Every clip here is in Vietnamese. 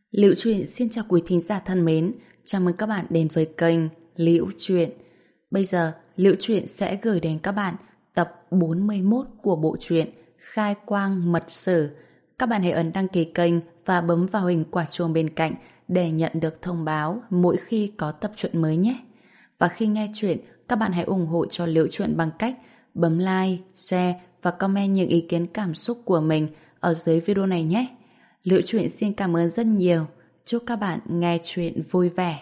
Liễu Chuyện xin chào quý thính giả thân mến, chào mừng các bạn đến với kênh Liễu Chuyện. Bây giờ, Liễu Chuyện sẽ gửi đến các bạn tập 41 của bộ truyện Khai Quang Mật Sử. Các bạn hãy ấn đăng ký kênh và bấm vào hình quả chuông bên cạnh để nhận được thông báo mỗi khi có tập truyện mới nhé. Và khi nghe chuyện, các bạn hãy ủng hộ cho Liễu Chuyện bằng cách bấm like, share và comment những ý kiến cảm xúc của mình ở dưới video này nhé. Liễu Chuyện xin cảm ơn rất nhiều. Chúc các bạn nghe chuyện vui vẻ.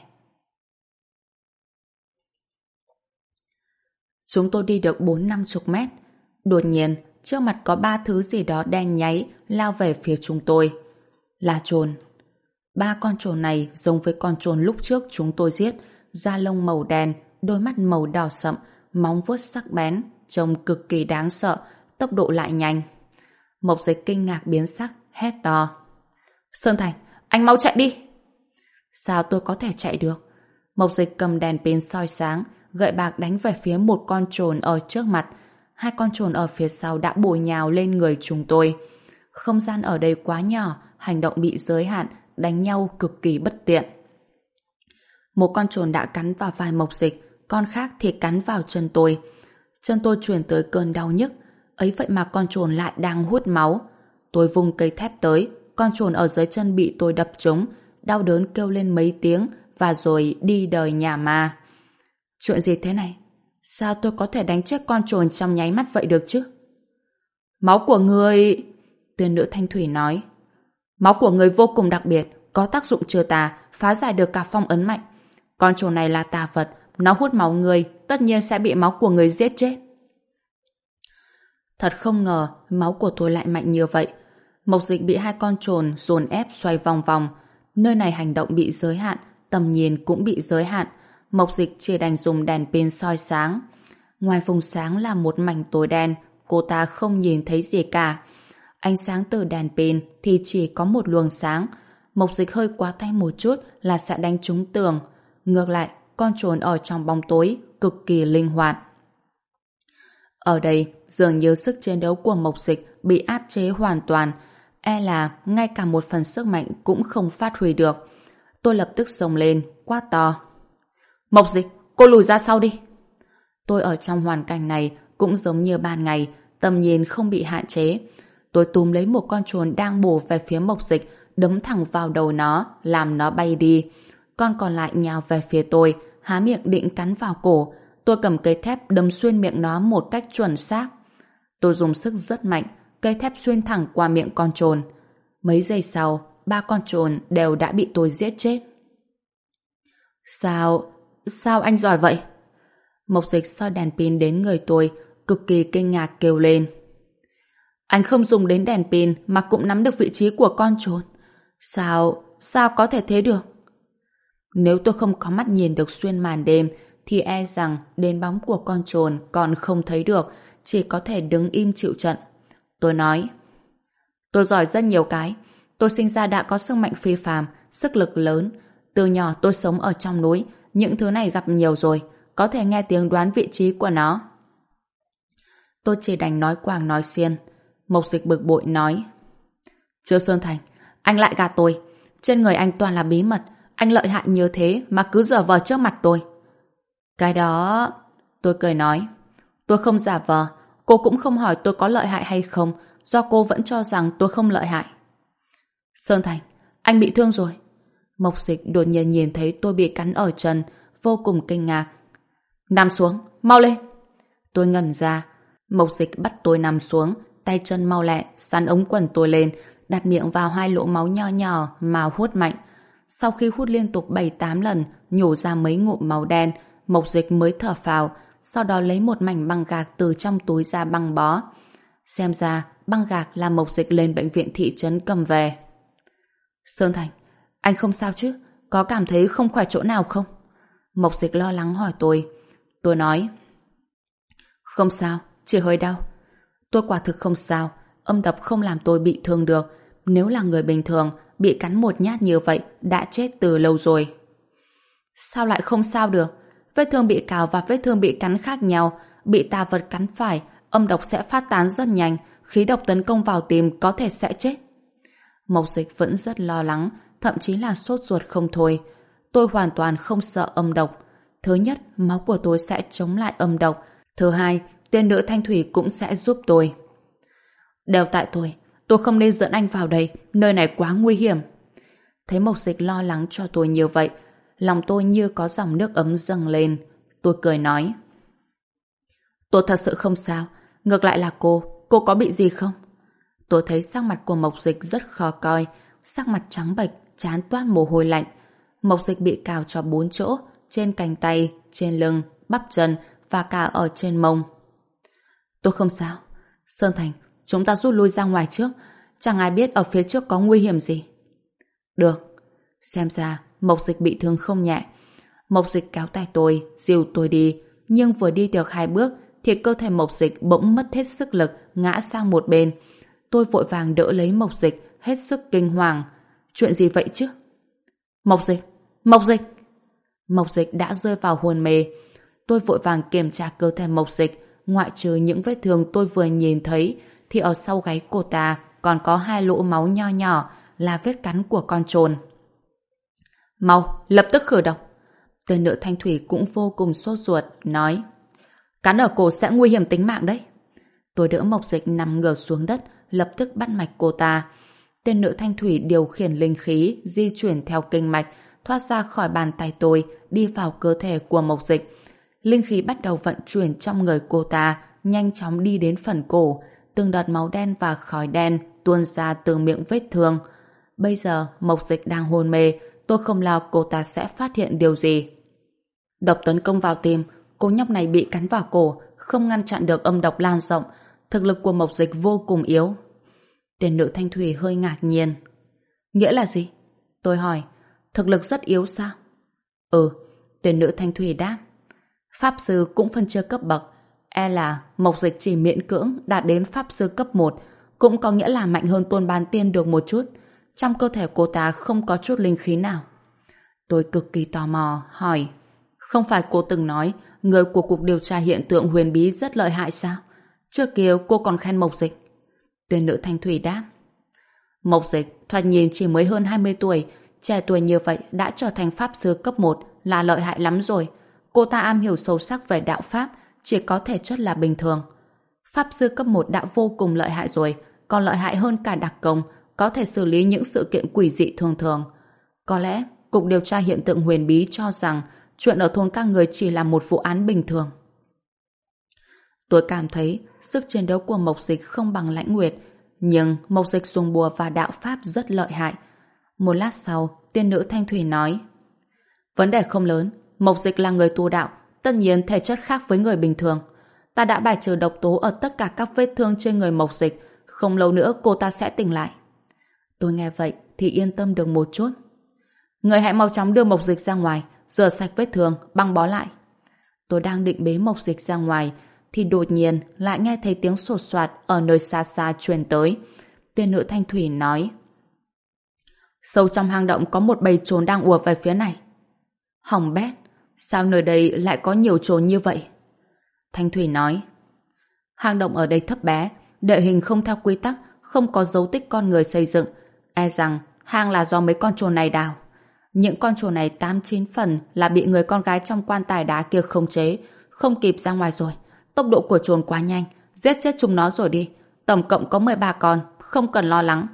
Chúng tôi đi được 40-50 mét. Đột nhiên, trước mặt có 3 thứ gì đó đen nháy lao về phía chúng tôi. Là trồn. 3 con trồn này giống với con trồn lúc trước chúng tôi giết, da lông màu đen, đôi mắt màu đỏ sậm, móng vuốt sắc bén, trông cực kỳ đáng sợ, tốc độ lại nhanh. Mộc Dịch kinh ngạc biến sắc, hét to. Sơn Thành, anh mau chạy đi! Sao tôi có thể chạy được? Mộc Dịch cầm đèn pin soi sáng, gậy bạc đánh về phía một con trồn ở trước mặt. 2 con trồn ở phía sau đã bổ nhào lên người chúng tôi. Không gian ở đây quá nhỏ, hành động bị giới hạn, đánh nhau cực kỳ bất tiện. Một con trồn đã cắn vào vai Mộc Dịch, con khác thì cắn vào chân tôi. Chân tôi truyền tới cơn đau nhức, ấy vậy mà con trồn lại đang hút máu. Tôi vung cây thép tới, con trồn ở dưới chân bị tôi đập trúng, đau đớn kêu lên mấy tiếng và rồi đi đời nhà ma. Chuyện gì thế này? Sao tôi có thể đánh chết con trồn trong nháy mắt vậy được chứ? Máu của người... Tiên nữ Thanh Thủy nói. Máu của người vô cùng đặc biệt, có tác dụng trừ tà, phá giải được cả phong ấn mạnh. Con trồn này là tà vật, nó hút máu người, tất nhiên sẽ bị máu của người giết chết. Thật không ngờ máu của tôi lại mạnh như vậy. Mộc Dịch bị 2 con trồn dồn ép xoay vòng vòng. Nơi này hành động bị giới hạn, tầm nhìn cũng bị giới hạn. Mộc Dịch chỉ đành dùng đèn pin soi sáng. Ngoài vùng sáng là một mảnh tối đen, cô ta không nhìn thấy gì cả. Ánh sáng từ đèn pin thì chỉ có một luồng sáng. Mộc Dịch hơi quá tay một chút là sẽ đánh trúng tường. Ngược lại, con trồn ở trong bóng tối cực kỳ linh hoạt. Ở đây, dường như sức chiến đấu của Mộc Dịch bị áp chế hoàn toàn, e là ngay cả một phần sức mạnh cũng không phát huy được. Tôi lập tức xông lên, quát to. Mộc Dịch, cô lùi ra sau đi. Tôi ở trong hoàn cảnh này cũng giống như ban ngày, tầm nhìn không bị hạn chế. Tôi túm lấy một con trồn đang bổ về phía Mộc Dịch, đấm thẳng vào đầu nó, làm nó bay đi. Con còn lại nhào về phía tôi, há miệng định cắn vào cổ. Tôi cầm cây thép đâm xuyên miệng nó một cách chuẩn xác. Tôi dùng sức rất mạnh, cây thép xuyên thẳng qua miệng con trồn. Mấy giây sau, 3 con trồn đều đã bị tôi giết chết. Sao anh giỏi vậy? Mộc Dịch soi đèn pin đến người tôi, cực kỳ kinh ngạc kêu lên. Anh không dùng đến đèn pin mà cũng nắm được vị trí của con trồn. Sao có thể thế được? Nếu tôi không có mắt nhìn được xuyên màn đêm thì e rằng đến bóng của con trồn còn không thấy được, chỉ có thể đứng im chịu trận. Tôi nói, tôi giỏi rất nhiều cái. Tôi sinh ra đã có sức mạnh phi phàm, sức lực lớn. Từ nhỏ tôi sống ở trong núi, những thứ này gặp nhiều rồi, có thể nghe tiếng đoán vị trí của nó. Tôi chỉ đành nói quàng nói xiên. Mộc Dịch bực bội nói, Chưa Sơn Thành, anh lại gạt tôi. Trên người anh toàn là bí mật, anh lợi hại như thế mà cứ giở vờ trước mặt tôi. Cái đó... Tôi cười nói, tôi không giả vờ, cô cũng không hỏi tôi có lợi hại hay không, do cô vẫn cho rằng tôi không lợi hại. Sơn Thành, anh bị thương rồi. Mộc Dịch đột nhiên nhìn thấy tôi bị cắn ở chân, vô cùng kinh ngạc. Nằm xuống, mau lên. Tôi ngẩn ra. Mộc Dịch bắt tôi nằm xuống, tay chân mau lẹ, sắn ống quần tôi lên, đặt miệng vào 2 lỗ máu nho nhỏ mà hút mạnh. Sau khi hút liên tục 7-8 lần, nhổ ra mấy ngụm máu đen, Mộc Dịch mới thở phào, sau đó lấy một mảnh băng gạc từ trong túi ra băng bó. Xem ra, băng gạc là Mộc Dịch lên bệnh viện thị trấn cầm về. Sơn Thành, anh không sao chứ? Có cảm thấy không khỏe chỗ nào không? Mộc Dịch lo lắng hỏi tôi. Tôi nói, không sao, chỉ hơi đau. Tôi quả thực không sao, âm độc không làm tôi bị thương được. Nếu là người bình thường, bị cắn một nhát như vậy đã chết từ lâu rồi. Sao lại không sao được? Vết thương bị cào và vết thương bị cắn khác nhau. Bị tà vật cắn phải, âm độc sẽ phát tán rất nhanh, khí độc tấn công vào tim có thể sẽ chết. Mộc Dịch vẫn rất lo lắng, thậm chí là sốt ruột không thôi. Tôi hoàn toàn không sợ âm độc. Thứ nhất, máu của tôi sẽ chống lại âm độc. Thứ hai, tiên nữ Thanh Thủy cũng sẽ giúp tôi. Đều tại tôi không nên dẫn anh vào đây, nơi này quá nguy hiểm. Thấy Mộc Dịch lo lắng cho tôi như vậy, lòng tôi như có dòng nước ấm dâng lên. Tôi cười nói, tôi thật sự không sao, ngược lại là cô có bị gì không? Tôi thấy sắc mặt của Mộc Dịch rất khó coi, sắc mặt trắng bệch, trán toát mồ hôi lạnh. Mộc Dịch bị cào cho 4 chỗ, trên cánh tay, trên lưng, bắp chân và cả ở trên mông. Tôi không sao. Sơn Thành, chúng ta rút lui ra ngoài trước, chẳng ai biết ở phía trước có nguy hiểm gì. Được. Xem ra Mộc Dịch bị thương không nhẹ. Mộc Dịch kéo tay tôi, dìu tôi đi, nhưng vừa đi được 2 bước thì cơ thể Mộc Dịch bỗng mất hết sức lực, ngã sang một bên. Tôi vội vàng đỡ lấy Mộc Dịch, hết sức kinh hoàng. Chuyện gì vậy chứ? Mộc Dịch! Mộc Dịch! Mộc Dịch đã rơi vào hôn mê. Tôi vội vàng kiểm tra cơ thể Mộc Dịch, ngoại trừ những vết thương tôi vừa nhìn thấy thì ở sau gáy cô ta còn có 2 lỗ máu nho nhỏ là vết cắn của con trồn. Mau, lập tức khử độc. Tên nữ Thanh Thủy cũng vô cùng sốt ruột, nói, cắn ở cổ sẽ nguy hiểm tính mạng đấy. Tôi đỡ Mộc Dịch nằm ngửa xuống đất, lập tức bắt mạch cô ta. Tên nữ Thanh Thủy điều khiển linh khí di chuyển theo kinh mạch, thoát ra khỏi bàn tay tôi, đi vào cơ thể của Mộc Dịch. Linh khí bắt đầu vận chuyển trong người cô ta, nhanh chóng đi đến phần cổ. Từng đợt máu đen và khói đen tuôn ra từ miệng vết thương. Bây giờ Mộc Dịch đang hôn mê, tôi không lo cô ta sẽ phát hiện điều gì. Độc tấn công vào tim, cô nhóc này bị cắn vào cổ, không ngăn chặn được âm độc lan rộng. Thực lực của Mộc Dịch vô cùng yếu. Tên nữ Thanh Thủy hơi ngạc nhiên. Nghĩa là gì? Tôi hỏi. Thực lực rất yếu sao? Ừ, tên nữ Thanh Thủy đáp. Pháp sư cũng phân chia cấp bậc. E là Mộc Dịch chỉ miễn cưỡng đạt đến Pháp sư cấp 1, cũng có nghĩa là mạnh hơn Tôn Bán Tiên được một chút. Trong cơ thể cô ta không có chút linh khí nào. Tôi cực kỳ tò mò, hỏi. Không phải cô từng nói người của Cục Điều tra Hiện tượng Huyền Bí rất lợi hại sao? Trước kia cô còn khen Mộc Dịch. Tên nữ Thanh Thủy đáp. Mộc Dịch thoạt nhìn chỉ mới hơn 20 tuổi, trẻ tuổi như vậy đã trở thành Pháp sư cấp 1 là lợi hại lắm rồi. Cô ta am hiểu sâu sắc về đạo Pháp, chỉ có thể chất là bình thường. Pháp sư cấp 1 đã vô cùng lợi hại rồi, còn lợi hại hơn cả đặc công, có thể xử lý những sự kiện quỷ dị thường thường. Có lẽ Cục Điều tra Hiện tượng Huyền Bí cho rằng chuyện ở thôn các người chỉ là một vụ án bình thường. Tôi cảm thấy sức chiến đấu của Mộc Dịch không bằng Lãnh Nguyệt, nhưng Mộc Dịch dùng bùa và đạo Pháp rất lợi hại. Một lát sau, tiên nữ Thanh Thủy nói, vấn đề không lớn, Mộc Dịch là người tu đạo, tất nhiên thể chất khác với người bình thường. Ta đã bài trừ độc tố ở tất cả các vết thương trên người Mộc Dịch, không lâu nữa cô ta sẽ tỉnh lại. Tôi nghe vậy thì yên tâm được một chút. Người hãy mau chóng đưa Mộc Dịch ra ngoài, rửa sạch vết thương, băng bó lại. Tôi đang định bế Mộc Dịch ra ngoài thì đột nhiên lại nghe thấy tiếng sột soạt ở nơi xa xa truyền tới. Tiên nữ Thanh Thủy nói, sâu trong hang động có một bầy trồn đang ùa về phía này. Hỏng bét, sao nơi đây lại có nhiều trồn như vậy? Thanh Thủy nói, hang động ở đây thấp bé, địa hình không theo quy tắc, không có dấu tích con người xây dựng, e rằng hang là do mấy con trồn này đào. Những con trồn này 8-9 phần là bị người con gái trong quan tài đá kia khống chế, không kịp ra ngoài rồi. Tốc độ của trồn quá nhanh, giết chết chúng nó rồi đi. Tổng cộng có 13 con, không cần lo lắng.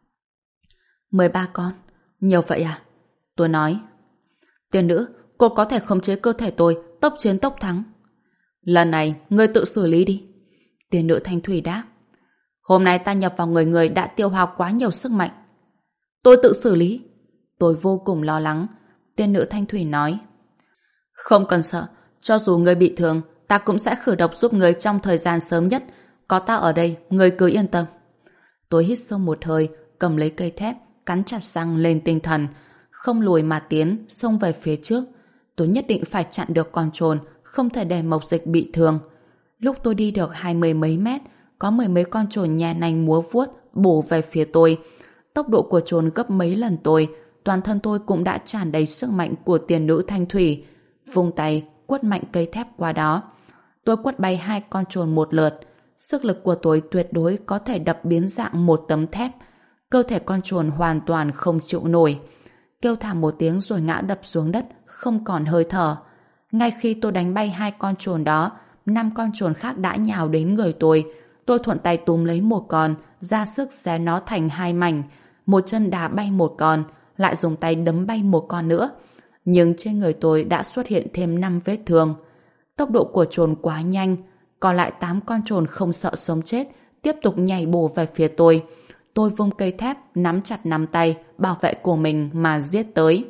13 con? Nhiều vậy à? Tôi nói. Tiên nữ, cô có thể khống chế cơ thể tôi, tốc chiến tốc thắng. Lần này, ngươi tự xử lý đi. Tiên nữ Thanh Thủy đáp. Hôm nay ta nhập vào người đã tiêu hao quá nhiều sức mạnh. Tôi tự xử lý. Tôi vô cùng lo lắng. Tiên nữ Thanh Thủy nói. Không cần sợ, cho dù ngươi bị thương, ta cũng sẽ khử độc giúp ngươi trong thời gian sớm nhất. Có ta ở đây, ngươi cứ yên tâm. Tôi hít sâu một hơi, cầm lấy cây thép, cắn chặt răng lên tinh thần, không lùi mà tiến, xông về phía trước. Tôi nhất định phải chặn được con trồn, không thể để Mộc Dịch bị thương. Lúc tôi đi được 20 mấy mét, có 10 mấy con trồn nhè nành múa vuốt bổ về phía tôi. Tốc độ của trồn gấp mấy lần tôi, toàn thân tôi cũng đã tràn đầy sức mạnh của tiên nữ Thanh Thủy. Vung tay, quất mạnh cây thép qua đó. Tôi quất bay 2 con trồn một lượt. Sức lực của tôi tuyệt đối có thể đập biến dạng một tấm thép. Cơ thể con trồn hoàn toàn không chịu nổi. kêu thảm một tiếng rồi ngã đập xuống đất, không còn hơi thở. Ngay khi tôi đánh bay 2 con chồn đó, 5 con chồn khác đã nhào đến người tôi. Tôi thuận tay túm lấy một con, ra sức xé nó thành 2 mảnh. Một chân đá bay một con, lại dùng tay đấm bay một con nữa. Nhưng trên người tôi đã xuất hiện thêm 5 vết thương. Tốc độ của chồn quá nhanh, còn lại 8 con chồn không sợ sống chết, tiếp tục nhảy bổ về phía tôi. Tôi vung cây thép, nắm chặt nắm tay, bảo vệ của mình mà giết tới.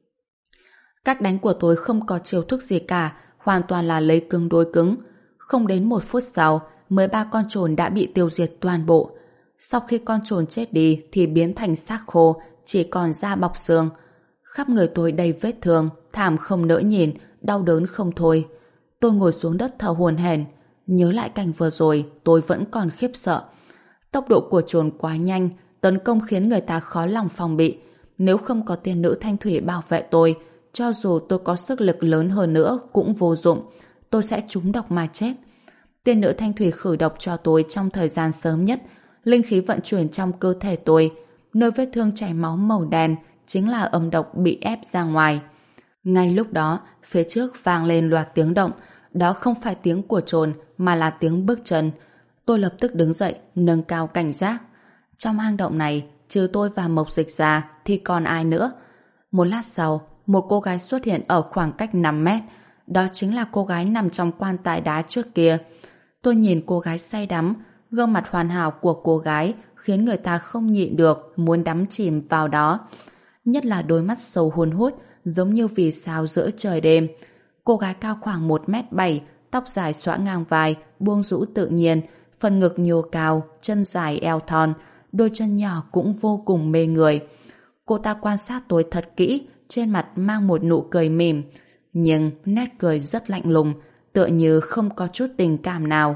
Cách đánh của tôi không có chiêu thức gì cả, hoàn toàn là lấy cứng đối cứng. Không đến 1 phút sau, 13 con chồn đã bị tiêu diệt toàn bộ. Sau khi con chồn chết đi thì biến thành xác khô, chỉ còn da bọc xương. Khắp người tôi đầy vết thương, thảm không nỡ nhìn, đau đớn không thôi. Tôi ngồi xuống đất thở hổn hển, nhớ lại cảnh vừa rồi, tôi vẫn còn khiếp sợ. Tốc độ của chồn quá nhanh, tấn công khiến người ta khó lòng phòng bị. Nếu không có tiên nữ thanh thủy bảo vệ tôi, cho dù tôi có sức lực lớn hơn nữa cũng vô dụng, tôi sẽ trúng độc mà chết. Tiên nữ thanh thủy khử độc cho tôi trong thời gian sớm nhất, linh khí vận chuyển trong cơ thể tôi, nơi vết thương chảy máu màu đen chính là âm độc bị ép ra ngoài. Ngay lúc đó, phía trước vang lên loạt tiếng động, đó không phải tiếng của chồn mà là tiếng bước chân. Tôi lập tức đứng dậy, nâng cao cảnh giác. Trong hang động này, trừ tôi và Mộc Dịch ra thì còn ai nữa? Một lát sau, một cô gái xuất hiện ở khoảng cách 5 mét. Đó chính là cô gái nằm trong quan tài đá trước kia. Tôi nhìn cô gái say đắm, gương mặt hoàn hảo của cô gái khiến người ta không nhịn được muốn đắm chìm vào đó. Nhất là đôi mắt sâu hun hút, giống như vì sao giữa trời đêm. Cô gái cao khoảng 1m7, tóc dài xõa ngang vai, buông rũ tự nhiên, phần ngực nhô cao, chân dài eo thon, đôi chân nhỏ cũng vô cùng mê người. Cô ta quan sát tôi thật kỹ, trên mặt mang một nụ cười mỉm, nhưng nét cười rất lạnh lùng, tựa như không có chút tình cảm nào.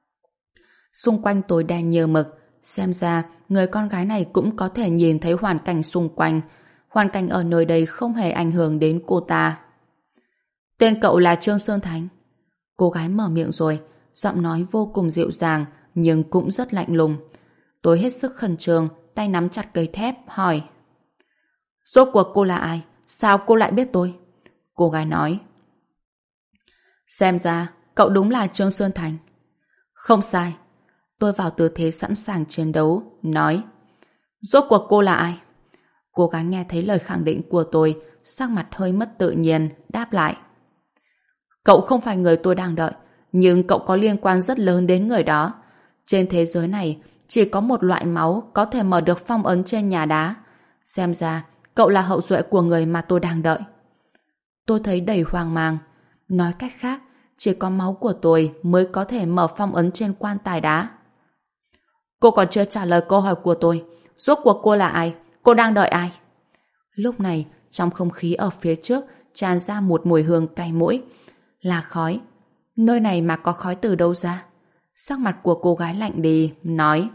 Xung quanh tối đen như mực, xem ra người con gái này cũng có thể nhìn thấy hoàn cảnh xung quanh. Hoàn cảnh ở nơi đây không hề ảnh hưởng đến cô ta. Tên cậu là Trương Sơn Thành. Cô gái mở miệng rồi, giọng nói vô cùng dịu dàng nhưng cũng rất lạnh lùng. Tôi hết sức khẩn trương, tay nắm chặt cây thép, hỏi: Rốt cuộc cô là ai? Sao cô lại biết tôi? Cô gái nói: Xem ra cậu đúng là Trương Sơn Thành. Không sai. Tôi vào tư thế sẵn sàng chiến đấu, nói: Rốt cuộc cô là ai? Cô gái nghe thấy lời khẳng định của tôi, sắc mặt hơi mất tự nhiên, đáp lại: Cậu không phải người tôi đang đợi, nhưng cậu có liên quan rất lớn đến người đó. Trên thế giới này, chỉ có một loại máu có thể mở được phong ấn trên nhà đá. Xem ra, cậu là hậu duệ của người mà tôi đang đợi. Tôi thấy đầy hoang mang. Nói cách khác, chỉ có máu của tôi mới có thể mở phong ấn trên quan tài đá. Cô còn chưa trả lời câu hỏi của tôi. Rốt cuộc cô là ai? Cô đang đợi ai? Lúc này, trong không khí ở phía trước tràn ra một mùi hương cay mũi. Là khói. Nơi này mà có khói từ đâu ra? Sắc mặt của cô gái lạnh đi, nói: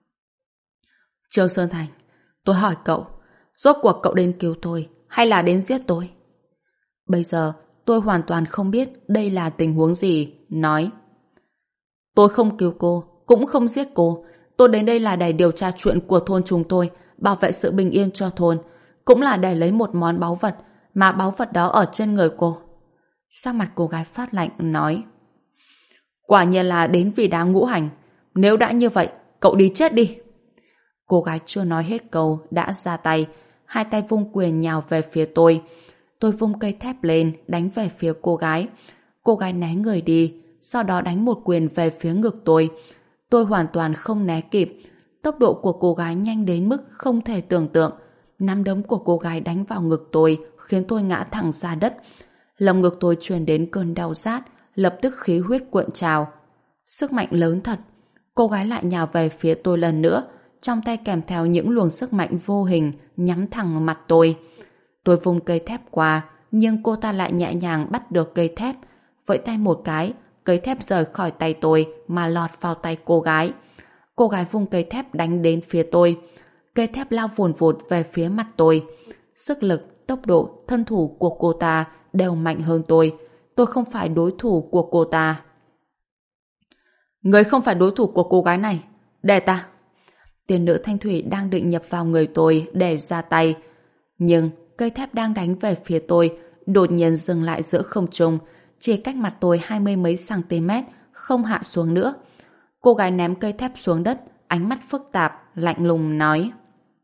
Trương Sơn Thành, tôi hỏi cậu, rốt cuộc cậu đến cứu tôi hay là đến giết tôi? Bây giờ tôi hoàn toàn không biết đây là tình huống gì, nói: Tôi không cứu cô, cũng không giết cô. Tôi đến đây là để điều tra chuyện của thôn chúng tôi, bảo vệ sự bình yên cho thôn, cũng là để lấy một món báu vật, mà báu vật đó ở trên người cô. Sắc mặt cô gái phát lạnh, nói: Quả nhiên là đến vì đá ngũ hành. Nếu đã như vậy, cậu đi chết đi. Cô gái chưa nói hết câu đã ra tay, hai tay vung quyền nhào về phía tôi. Tôi vung cây thép lên đánh về phía cô gái. Cô gái né người đi, sau đó đánh một quyền về phía ngực tôi. Tôi hoàn toàn không né kịp. Tốc độ của cô gái nhanh đến mức không thể tưởng tượng. Nắm đấm của cô gái đánh vào ngực tôi khiến tôi ngã thẳng ra đất. Lòng ngực tôi truyền đến cơn đau rát, lập tức khí huyết cuộn trào. Sức mạnh lớn thật. Cô gái lại nhào về phía tôi lần nữa, trong tay kèm theo những luồng sức mạnh vô hình nhắm thẳng mặt tôi. Tôi vung cây thép qua, nhưng cô ta lại nhẹ nhàng bắt được cây thép. Vẫy tay một cái, cây thép rời khỏi tay tôi mà lọt vào tay cô gái. Cô gái vung cây thép đánh đến phía tôi. Cây thép lao vùn vụt về phía mặt tôi. Sức lực, tốc độ, thân thủ của cô ta đều mạnh hơn tôi. Tôi không phải đối thủ của cô ta. Người không phải đối thủ của cô gái này. Để ta. Tiên nữ thanh thủy đang định nhập vào người tôi để ra tay. Nhưng cây thép đang đánh về phía tôi đột nhiên dừng lại giữa không trung, chỉ cách mặt tôi 20 mấy cm, không hạ xuống nữa. Cô gái ném cây thép xuống đất, ánh mắt phức tạp, lạnh lùng nói: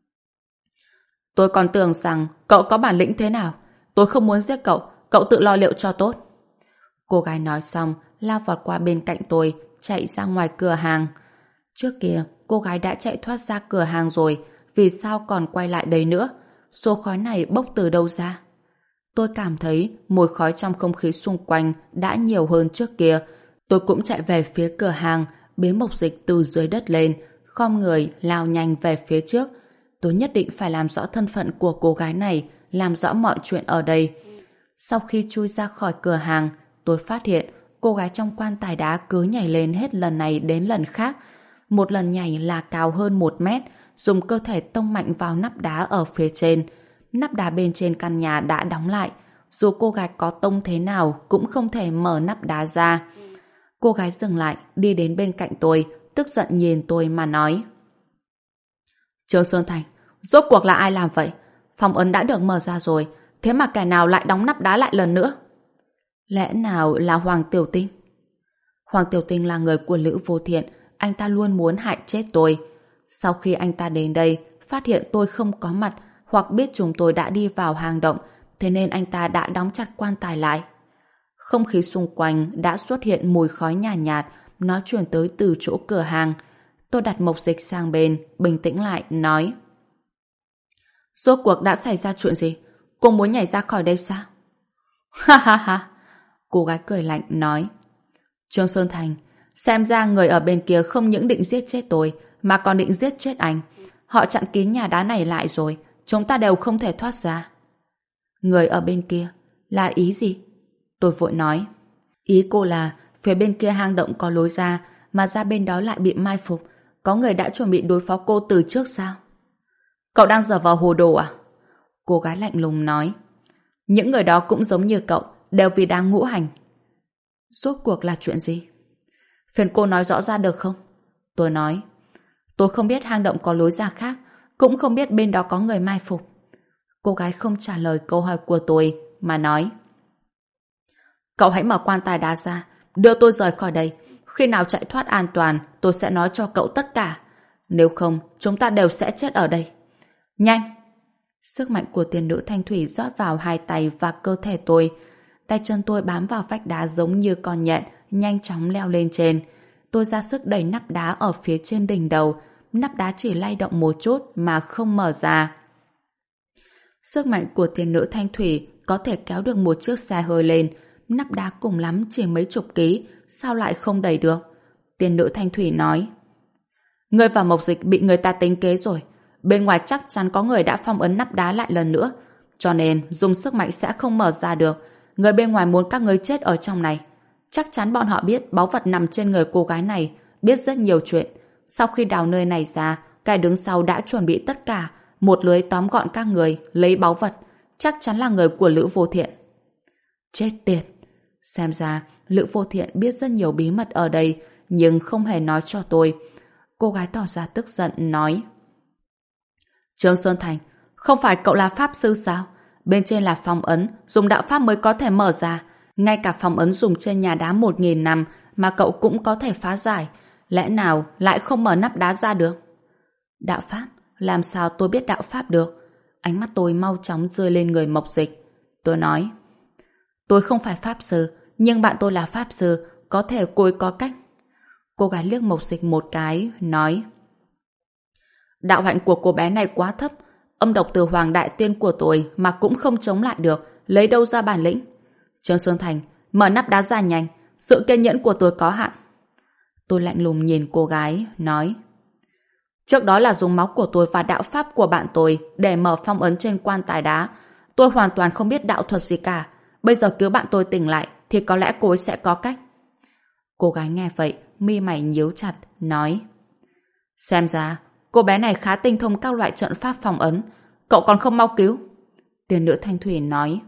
Tôi còn tưởng rằng cậu có bản lĩnh thế nào. Tôi không muốn giết cậu, cậu tự lo liệu cho tốt. Cô gái nói xong, lao vọt qua bên cạnh tôi, chạy ra ngoài cửa hàng. Trước kia, cô gái đã chạy thoát ra cửa hàng rồi, vì sao còn quay lại đây nữa? Số khói này bốc từ đâu ra? Tôi cảm thấy mùi khói trong không khí xung quanh đã nhiều hơn trước kia. Tôi cũng chạy về phía cửa hàng, bế Mộc Dịch từ dưới đất lên, khom người lao nhanh về phía trước. Tôi nhất định phải làm rõ thân phận của cô gái này, làm rõ mọi chuyện ở đây. Sau khi chui ra khỏi cửa hàng, tôi phát hiện cô gái trong quan tài đá cứ nhảy lên hết lần này đến lần khác. Một lần nhảy là cao hơn 1 mét, dùng cơ thể tông mạnh vào nắp đá ở phía trên. Nắp đá bên trên căn nhà đã đóng lại. Dù cô gái có tông thế nào cũng không thể mở nắp đá ra. Cô gái dừng lại, đi đến bên cạnh tôi, tức giận nhìn tôi mà nói: Trương Sơn Thành, rốt cuộc là ai làm vậy? Phòng ấn đã được mở ra rồi, thế mà kẻ nào lại đóng nắp đá lại lần nữa? Lẽ nào là Hoàng Tiểu Tinh? Hoàng Tiểu Tinh là người của Lữ Vô Thiện, anh ta luôn muốn hại chết tôi. Sau khi anh ta đến đây, phát hiện tôi không có mặt hoặc biết chúng tôi đã đi vào hang động, thế nên anh ta đã đóng chặt quan tài lại. Không khí xung quanh đã xuất hiện mùi khói nhàn nhạt, nó truyền tới từ chỗ cửa hàng. Tôi đặt Mộc Dịch sang bên, bình tĩnh lại, nói: Rốt cuộc đã xảy ra chuyện gì? Cô muốn nhảy ra khỏi đây sao? Ha ha ha! Cô gái cười lạnh, nói: Trương Sơn Thành, xem ra người ở bên kia không những định giết chết tôi, mà còn định giết chết anh. Họ chặn kín nhà đá này lại rồi, chúng ta đều không thể thoát ra. Người ở bên kia là ý gì? Tôi vội nói: Ý cô là phía bên kia hang động có lối ra, mà ra bên đó lại bị mai phục. Có người đã chuẩn bị đối phó cô từ trước sao? Cậu đang giở vò hồ đồ à? Cô gái lạnh lùng nói: Những người đó cũng giống như cậu, đều vì đang ngũ hành. Rốt cuộc là chuyện gì? Phiền cô nói rõ ra được không? Tôi nói: Tôi không biết hang động có lối ra khác, cũng không biết bên đó có người mai phục. Cô gái không trả lời câu hỏi của tôi, mà nói: Cậu hãy mở quan tài đá ra, đưa tôi rời khỏi đây. Khi nào chạy thoát an toàn, tôi sẽ nói cho cậu tất cả. Nếu không, chúng ta đều sẽ chết ở đây. Nhanh! Sức mạnh của tiên nữ thanh thủy rót vào hai tay và cơ thể tôi. Tay chân tôi bám vào vách đá giống như con nhện, nhanh chóng leo lên trên. Tôi ra sức đẩy nắp đá ở phía trên đỉnh đầu. Nắp đá chỉ lay động một chút mà không mở ra. Sức mạnh của tiên nữ thanh thủy có thể kéo được một chiếc xe hơi lên. Nắp đá cùng lắm chỉ mấy chục ký, sao lại không đẩy được? Tiên nữ thanh thủy nói: Ngươi và Mộc Dịch bị người ta tính kế rồi. Bên ngoài chắc chắn có người đã phong ấn nắp đá lại lần nữa, cho nên dùng sức mạnh sẽ không mở ra được. Người bên ngoài muốn các ngươi chết ở trong này. Chắc chắn bọn họ biết báu vật nằm trên người cô gái này, biết rất nhiều chuyện. Sau khi đào nơi này ra, kẻ đứng sau đã chuẩn bị tất cả, một lưới tóm gọn các người, lấy báu vật. Chắc chắn là người của Lữ Vô Thiện. Chết tiệt! Xem ra Lữ Vô Thiện biết rất nhiều bí mật ở đây, nhưng không hề nói cho tôi. Cô gái tỏ ra tức giận, nói: Trương Sơn Thành, không phải cậu là pháp sư sao? Bên trên là phong ấn, dùng đạo pháp mới có thể mở ra. Ngay cả phong ấn dùng trên nhà đá 1000 năm mà cậu cũng có thể phá giải. Lẽ nào lại không mở nắp đá ra được? Đạo pháp? Làm sao tôi biết đạo pháp được? Ánh mắt tôi mau chóng rơi lên người Mộc Dịch. Tôi nói: Tôi không phải pháp sư, nhưng bạn tôi là pháp sư, có thể cô ấy có cách. Cô gái liếc Mộc Dịch một cái, nói: Đạo hạnh của cô bé này quá thấp, âm độc từ Hoàng Đại Tiên của tôi mà cũng không chống lại được, lấy đâu ra bản lĩnh. Trương Sơn Thành, mở nắp đá ra nhanh, sự kiên nhẫn của tôi có hạn. Tôi lạnh lùng nhìn cô gái, nói: Trước đó là dùng máu của tôi và đạo pháp của bạn tôi để mở phong ấn trên quan tài đá. Tôi hoàn toàn không biết đạo thuật gì cả. Bây giờ cứu bạn tôi tỉnh lại thì có lẽ cô ấy sẽ có cách. Cô gái nghe vậy, mi mày nhíu chặt, nói: Xem ra cô bé này khá tinh thông các loại trận pháp phong ấn. Cậu còn không mau cứu? Tiên nữ thanh thủy nói.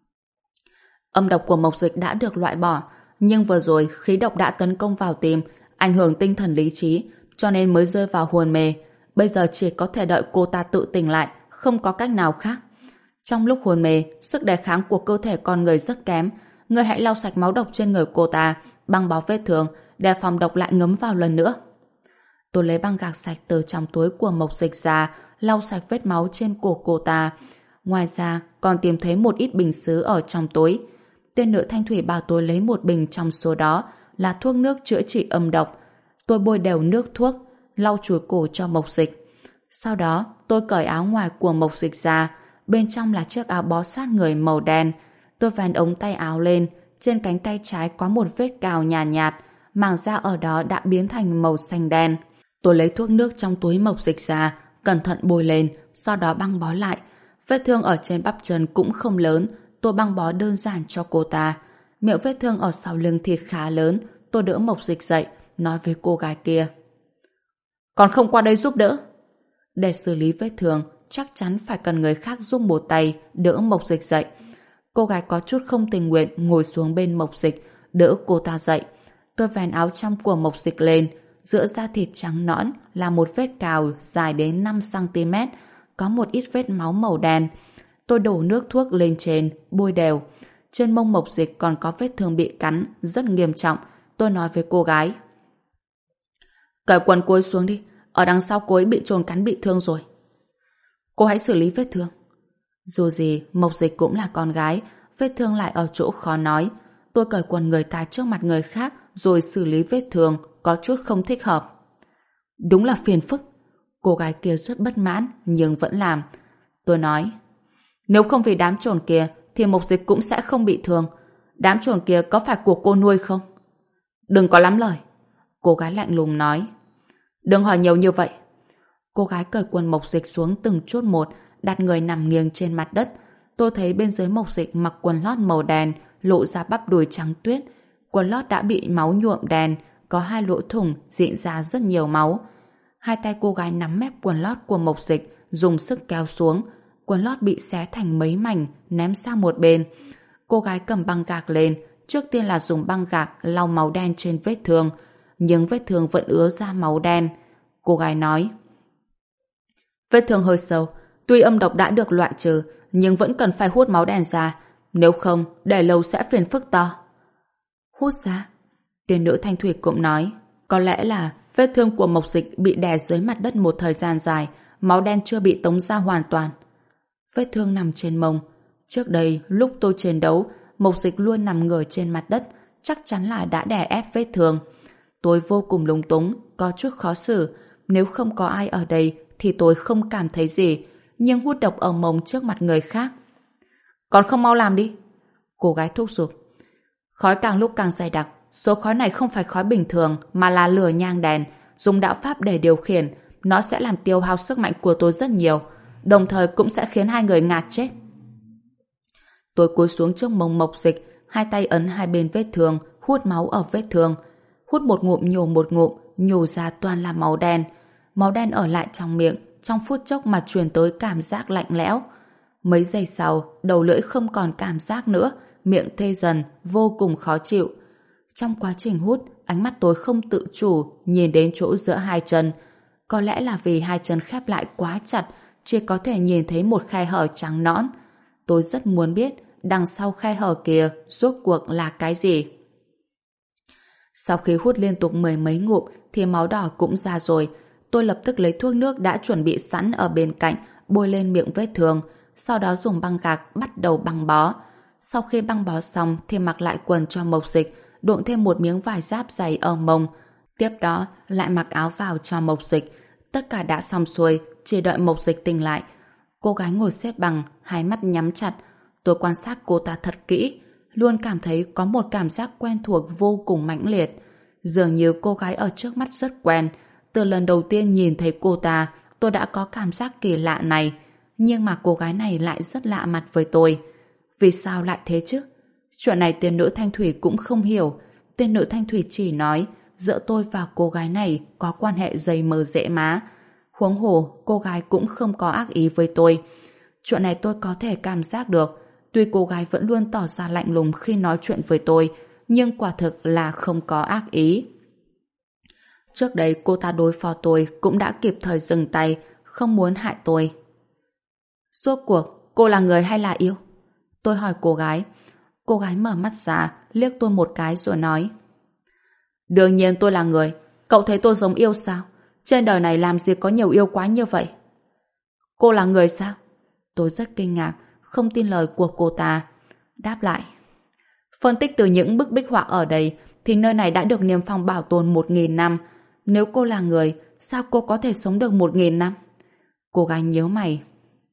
Âm độc của Mộc Dịch đã được loại bỏ, nhưng vừa rồi khí độc đã tấn công vào tim, ảnh hưởng tinh thần lý trí, cho nên mới rơi vào hôn mê. Bây giờ chỉ có thể đợi cô ta tự tỉnh lại, không có cách nào khác. Trong lúc hôn mê, sức đề kháng của cơ thể con người rất kém. Ngươi hãy lau sạch máu độc trên người cô ta, băng bó vết thương, để phòng độc lại ngấm vào lần nữa. Tôi lấy băng gạc sạch từ trong túi của Mộc Dịch ra, lau sạch vết máu trên cổ cô ta. Ngoài ra, còn tìm thấy một ít bình sứ ở trong túi. Tên nữ thanh thủy bảo tôi lấy một bình trong số đó là thuốc nước chữa trị âm độc. Tôi bôi đều nước thuốc, lau chùi cổ cho Mộc Dịch. Sau đó, tôi cởi áo ngoài của Mộc Dịch ra, bên trong là chiếc áo bó sát người màu đen. Tôi vén ống tay áo lên, trên cánh tay trái có một vết cào nhàn nhạt, màng da ở đó đã biến thành màu xanh đen. Tôi lấy thuốc nước trong túi Mộc Dịch ra, cẩn thận bôi lên, sau đó băng bó lại. Vết thương ở trên bắp chân cũng không lớn, tôi băng bó đơn giản cho cô ta. Miệng vết thương ở sau lưng thì khá lớn, tôi đỡ Mộc Dịch dậy, nói với cô gái kia. Còn không qua đây giúp đỡ. Để xử lý vết thương, chắc chắn phải cần người khác giúp một tay, đỡ Mộc Dịch dậy. Cô gái có chút không tình nguyện ngồi xuống bên Mộc Dịch, đỡ cô ta dậy. Tôi vén áo trong của Mộc Dịch lên, giữa da thịt trắng nõn là một vết cào dài đến 5 cm, có một ít vết máu màu đen. Tôi đổ nước thuốc lên trên, bôi đều. Trên mông Mộc Dịch còn có vết thương bị cắn, rất nghiêm trọng. Tôi nói với cô gái. Cởi quần cô ấy xuống đi, ở đằng sau cô ấy bị chồn cắn bị thương rồi. Cô hãy xử lý vết thương. Dù gì, Mộc Dịch cũng là con gái, vết thương lại ở chỗ khó nói. Tôi cởi quần người ta trước mặt người khác rồi xử lý vết thương, có chút không thích hợp. Đúng là phiền phức. Cô gái kia rất bất mãn, nhưng vẫn làm. Tôi nói, nếu không vì đám chồn kia, thì Mộc Dịch cũng sẽ không bị thương. Đám chồn kia có phải của cô nuôi không? Đừng có lắm lời. Cô gái lạnh lùng nói. Đừng hỏi nhiều như vậy. Cô gái cởi quần Mộc Dịch xuống từng chút một, đặt người nằm nghiêng trên mặt đất. Tôi thấy bên dưới Mộc Dịch mặc quần lót màu đen, lộ ra bắp đùi trắng tuyết. Quần lót đã bị máu nhuộm đen, có 2 lỗ thủng, rịn ra rất nhiều máu. Hai tay cô gái nắm mép quần lót của Mộc Dịch, dùng sức kéo xuống. Quần lót bị xé thành mấy mảnh, ném sang một bên. Cô gái cầm băng gạc lên, trước tiên là dùng băng gạc lau máu đen trên vết thương, nhưng vết thương vẫn ứa ra máu đen. Cô gái nói, vết thương hơi sâu, tuy âm độc đã được loại trừ, nhưng vẫn cần phải hút máu đen ra, nếu không, để lâu sẽ phiền phức to. Hút ra? Tiên nữ thanh thủy cũng nói, có lẽ là vết thương của Mộc Dịch bị đè dưới mặt đất một thời gian dài, máu đen chưa bị tống ra hoàn toàn. Vết thương nằm trên mông. Trước đây, lúc tôi chiến đấu, Mộc Dịch luôn nằm ngửa trên mặt đất, chắc chắn là đã đè ép vết thương. Tôi vô cùng lúng túng, có chút khó xử. Nếu không có ai ở đây, thì tôi không cảm thấy gì, nhưng hút độc ở mông trước mặt người khác. Còn không mau làm đi. Cô gái thúc giục. Khói càng lúc càng dày đặc, số khói này không phải khói bình thường, mà là lửa nhang đèn, dùng đạo pháp để điều khiển. Nó sẽ làm tiêu hao sức mạnh của tôi rất nhiều, đồng thời cũng sẽ khiến hai người ngạt chết. Tôi cúi xuống trước mông Mộc Dịch, hai tay ấn hai bên vết thương, hút máu ở vết thương. Hút một ngụm nhổ một ngụm, nhổ ra toàn là máu đen. Máu đen ở lại trong miệng, trong phút chốc mà truyền tới cảm giác lạnh lẽo. Mấy giây sau, đầu lưỡi không còn cảm giác nữa, miệng tê dần, vô cùng khó chịu. Trong quá trình hút, ánh mắt tôi không tự chủ nhìn đến chỗ giữa hai chân. Có lẽ là vì hai chân khép lại quá chặt, chỉ có thể nhìn thấy một khe hở trắng nõn. Tôi rất muốn biết đằng sau khe hở kia rốt cuộc là cái gì. Sau khi hút liên tục 10 mấy ngụm thì máu đỏ cũng ra rồi. Tôi lập tức lấy thuốc nước đã chuẩn bị sẵn ở bên cạnh, bôi lên miệng vết thương, sau đó dùng băng gạc bắt đầu băng bó. Sau khi băng bó xong thì mặc lại quần cho Mộc Dịch, độn thêm một miếng vải giáp dày ở mông. Tiếp đó lại mặc áo vào cho Mộc Dịch. Tất cả đã xong xuôi, chỉ đợi Mộc Dịch tỉnh lại. Cô gái ngồi xếp bằng, hai mắt nhắm chặt. Tôi quan sát cô ta thật kỹ, luôn cảm thấy có một cảm giác quen thuộc vô cùng mãnh liệt. Dường như cô gái ở trước mắt rất quen. Từ lần đầu tiên nhìn thấy cô ta, tôi đã có cảm giác kỳ lạ này. Nhưng mà cô gái này lại rất lạ mặt với tôi. Vì sao lại thế chứ? Chuyện này tiên nữ Thanh Thủy cũng không hiểu. Tiên nữ Thanh Thủy chỉ nói giữa tôi và cô gái này có quan hệ dày mờ dễ má. Huống hồ, cô gái cũng không có ác ý với tôi. Chuyện này tôi có thể cảm giác được. Tuy cô gái vẫn luôn tỏ ra lạnh lùng khi nói chuyện với tôi, nhưng quả thực là không có ác ý. Trước đây cô ta đối phó tôi cũng đã kịp thời dừng tay, không muốn hại tôi. Rốt cuộc, Cô là người hay là yêu? Tôi hỏi cô gái. Cô gái mở mắt ra, liếc tôi một cái rồi nói. Đương nhiên tôi là người. Cậu thấy tôi giống yêu sao? Trên đời này làm gì có nhiều yêu quái như vậy? Cô là người sao? Tôi rất kinh ngạc, không tin lời của cô ta. Đáp lại. Phân tích từ những bức bích họa ở đây, thì nơi này đã được niêm phong bảo tồn 1.000 năm. Nếu cô là người, sao cô có thể sống được 1.000 năm? Cô gái nhíu mày.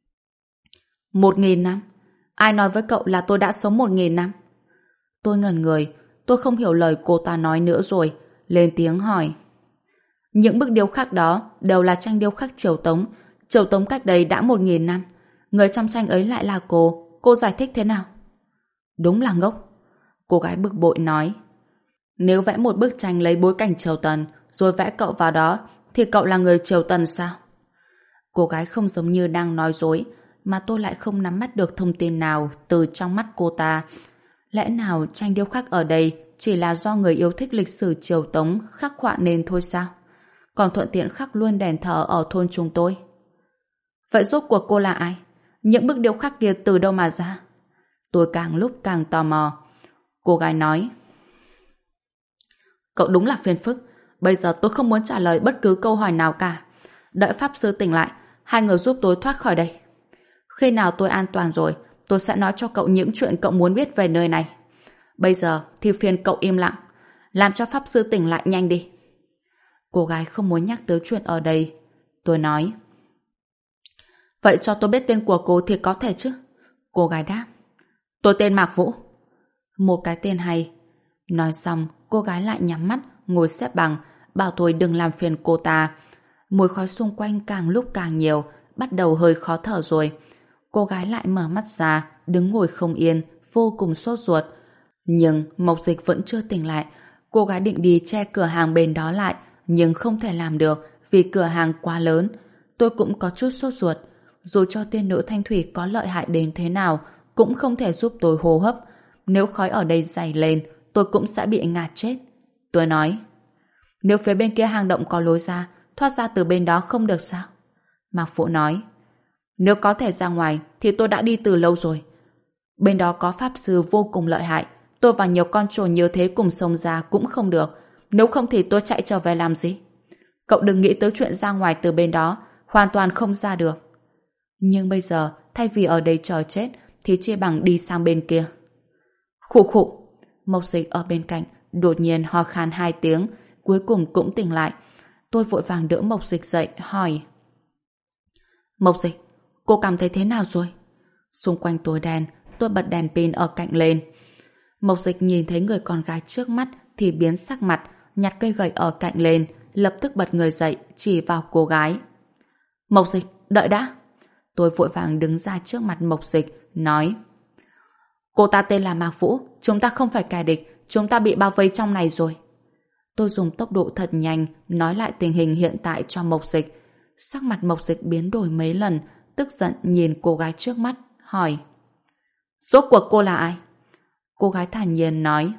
1.000 năm? Ai nói với cậu là tôi đã sống 1.000 năm? Tôi ngẩn người, tôi không hiểu lời cô ta nói nữa rồi, lên tiếng hỏi. Những bức điêu khắc đó đều là tranh điêu khắc Triều Tống. Triều Tống cách đây đã 1.000 năm. Người trong tranh ấy lại là cô giải thích thế nào? Đúng là ngốc. Cô gái bực bội nói. Nếu vẽ một bức tranh lấy bối cảnh Triều Tần rồi vẽ cậu vào đó thì cậu là người Triều Tần sao? Cô gái không giống như đang nói dối, mà tôi lại không nắm bắt được thông tin nào từ trong mắt cô ta. Lẽ nào tranh điêu khắc ở đây chỉ là do người yêu thích lịch sử Triều Tống khắc họa nên thôi sao? Còn thuận tiện khắc luôn đền thờ ở thôn chúng tôi. Vậy rốt cuộc cô là ai? Những bức điêu khắc kia từ đâu mà ra? Tôi càng lúc càng tò mò. Cô gái nói. Cậu đúng là phiền phức. Bây giờ tôi không muốn trả lời bất cứ câu hỏi nào cả. Đợi Pháp Sư tỉnh lại, hai người giúp tôi thoát khỏi đây. Khi nào tôi an toàn rồi, tôi sẽ nói cho cậu những chuyện cậu muốn biết về nơi này. Bây giờ thì phiền cậu im lặng. Làm cho Pháp Sư tỉnh lại nhanh đi. Cô gái không muốn nhắc tới chuyện ở đây. Tôi nói. Vậy cho tôi biết tên của cô thì có thể chứ? Cô gái đáp. Tôi tên Mạc Vũ. Một cái tên hay. Nói xong, cô gái lại nhắm mắt, ngồi xếp bằng, bảo tôi đừng làm phiền cô ta. Mùi khói xung quanh càng lúc càng nhiều, bắt đầu hơi khó thở rồi. Cô gái lại mở mắt ra, đứng ngồi không yên, vô cùng sốt ruột. Nhưng Mộc Dịch vẫn chưa tỉnh lại. Cô gái định đi che cửa hàng bên đó lại, nhưng không thể làm được vì cửa hàng quá lớn. Tôi cũng có chút sốt ruột. Dù cho tiên nữ thanh thủy có lợi hại đến thế nào, cũng không thể giúp tôi hô hấp. Nếu khói ở đây dày lên, tôi cũng sẽ bị ngạt chết. Tôi nói. Nếu phía bên kia hang động có lối ra, thoát ra từ bên đó không được sao? Mạc Phụ nói. Nếu có thể ra ngoài thì tôi đã đi từ lâu rồi. Bên đó có pháp sư vô cùng lợi hại. Tôi và nhiều con trồn như thế cùng xông ra cũng không được. Nếu không thì tôi chạy trở về làm gì? Cậu đừng nghĩ tới chuyện ra ngoài từ bên đó, hoàn toàn không ra được. Nhưng bây giờ, thay vì ở đây chờ chết, thì chia bằng đi sang bên kia. Khụ khụ. Mộc Dịch ở bên cạnh đột nhiên ho khan 2 tiếng, cuối cùng cũng tỉnh lại. Tôi vội vàng đỡ Mộc Dịch dậy, hỏi. Mộc Dịch, cô cảm thấy thế nào rồi? Xung quanh tối đen, tôi bật đèn pin ở cạnh lên. Mộc Dịch nhìn thấy người con gái trước mắt thì biến sắc mặt, nhặt cây gậy ở cạnh lên, lập tức bật người dậy, chỉ vào cô gái. Mộc Dịch, đợi đã. Tôi vội vàng đứng ra trước mặt Mộc Dịch, nói. Cô ta tên là Mạc Vũ, chúng ta không phải kẻ địch, chúng ta bị bao vây trong này rồi. Tôi dùng tốc độ thật nhanh, nói lại tình hình hiện tại cho Mộc Dịch. Sắc mặt Mộc Dịch biến đổi mấy lần, tức giận nhìn cô gái trước mắt, hỏi. Rốt cuộc cô là ai? Cô gái thản nhiên nói.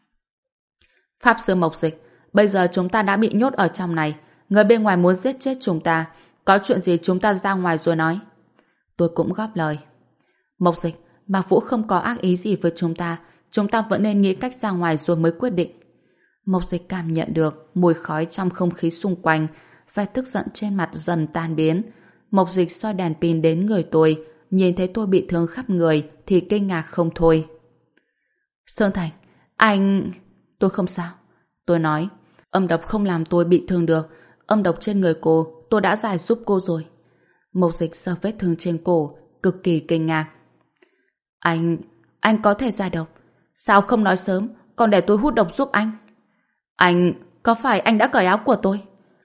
Pháp sư Mộc Dịch, bây giờ chúng ta đã bị nhốt ở trong này, người bên ngoài muốn giết chết chúng ta, có chuyện gì chúng ta ra ngoài rồi nói. Tôi cũng góp lời. Mộc Dịch, Mạc Vũ không có ác ý gì với chúng ta vẫn nên nghĩ cách ra ngoài rồi mới quyết định. Mộc Dịch cảm nhận được mùi khói trong không khí xung quanh, vẻ tức giận trên mặt dần tan biến. Mộc Dịch soi đèn pin đến người tôi, nhìn thấy tôi bị thương khắp người thì kinh ngạc không thôi. Sơn Thành, anh... Tôi không sao. Tôi nói, âm độc không làm tôi bị thương được. Âm độc trên người cô, tôi đã giải giúp cô rồi. Mộc Dịch sờ vết thương trên cổ, cực kỳ kinh ngạc. Anh có thể giải độc. Sao không nói sớm, còn để tôi hút độc giúp anh? Có phải anh đã cởi áo của tôi?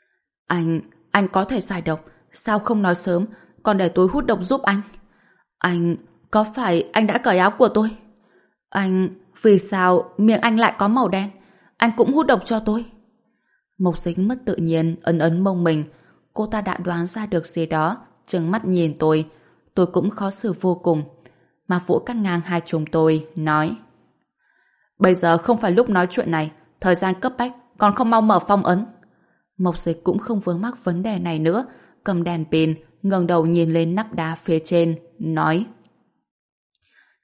Anh có thể giải độc, sao không nói sớm, còn để tôi hút độc giúp anh? Có phải anh đã cởi áo của tôi? Vì sao miệng anh lại có màu đen? Anh cũng hút độc cho tôi. Mộc Dịch mất tự nhiên, ấn mông mình. Cô ta đã đoán ra được gì đó, trừng mắt nhìn tôi. Tôi cũng khó xử vô cùng. Mạc Vũ cắt ngang hai chúng tôi, nói. Bây giờ không phải lúc nói chuyện này, thời gian cấp bách, còn không mau mở phong ấn. Mộc Dịch cũng không vướng mắc vấn đề này nữa, cầm đèn pin, ngẩng đầu nhìn lên nắp đá phía trên, nói.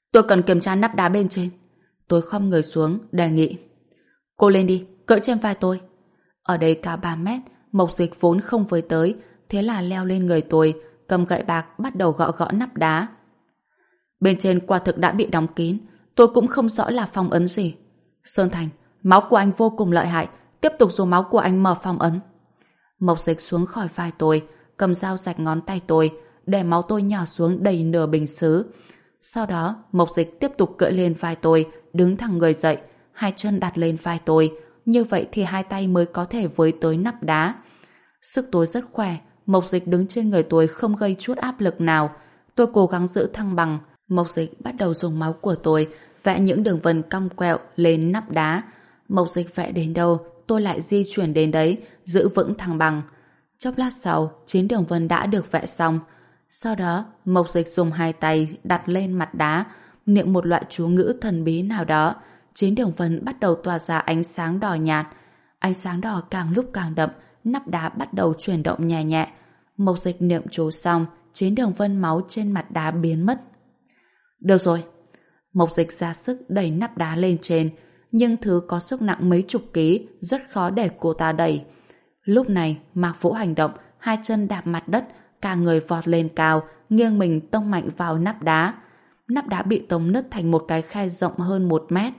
Tôi cần kiểm tra nắp đá bên trên. Tôi khom người xuống, đề nghị. Cô lên đi, cởi trên vai tôi. Ở đây cao 3 mét, Mộc Dịch vốn không với tới, thế là leo lên người tôi, cầm gậy bạc bắt đầu gõ gõ nắp đá. Bên trên quả thực đã bị đóng kín, tôi cũng không rõ là phong ấn gì. Sơn Thành, máu của anh vô cùng lợi hại, tiếp tục dùng máu của anh mở phong ấn. Mộc Dịch xuống khỏi vai tôi, cầm dao rạch ngón tay tôi, để máu tôi nhỏ xuống đầy nửa bình sứ. Sau đó, Mộc Dịch tiếp tục cưỡi lên vai tôi, đứng thẳng người dậy, hai chân đặt lên vai tôi. Như vậy thì hai tay mới có thể với tới nắp đá. Sức tôi rất khỏe, Mộc Dịch đứng trên người tôi không gây chút áp lực nào. Tôi cố gắng giữ thăng bằng. Mộc Dịch bắt đầu dùng máu của tôi vẽ những đường vân cong quẹo lên nắp đá. Mộc Dịch vẽ đến đâu, tôi lại di chuyển đến đấy, giữ vững thăng bằng. Chốc lát sau, 9 đường vân đã được vẽ xong. Sau đó, Mộc Dịch dùng hai tay đặt lên mặt đá, niệm một loại chú ngữ thần bí nào đó. 9 đường vân bắt đầu tỏa ra ánh sáng đỏ nhạt. Ánh sáng đỏ càng lúc càng đậm, nắp đá bắt đầu chuyển động nhẹ nhẹ. Mộc Dịch niệm chú xong, 9 đường vân máu trên mặt đá biến mất. Được rồi. Mộc Dịch ra sức đẩy nắp đá lên trên, nhưng thứ có sức nặng mấy chục ký rất khó để cô ta đẩy. Lúc này, Mạc Vũ hành động, hai chân đạp mặt đất, cả người vọt lên cao, nghiêng mình tông mạnh vào nắp đá. Nắp đá bị tông nứt thành một cái khe rộng hơn 1 mét.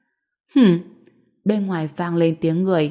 Bên ngoài vang lên tiếng người.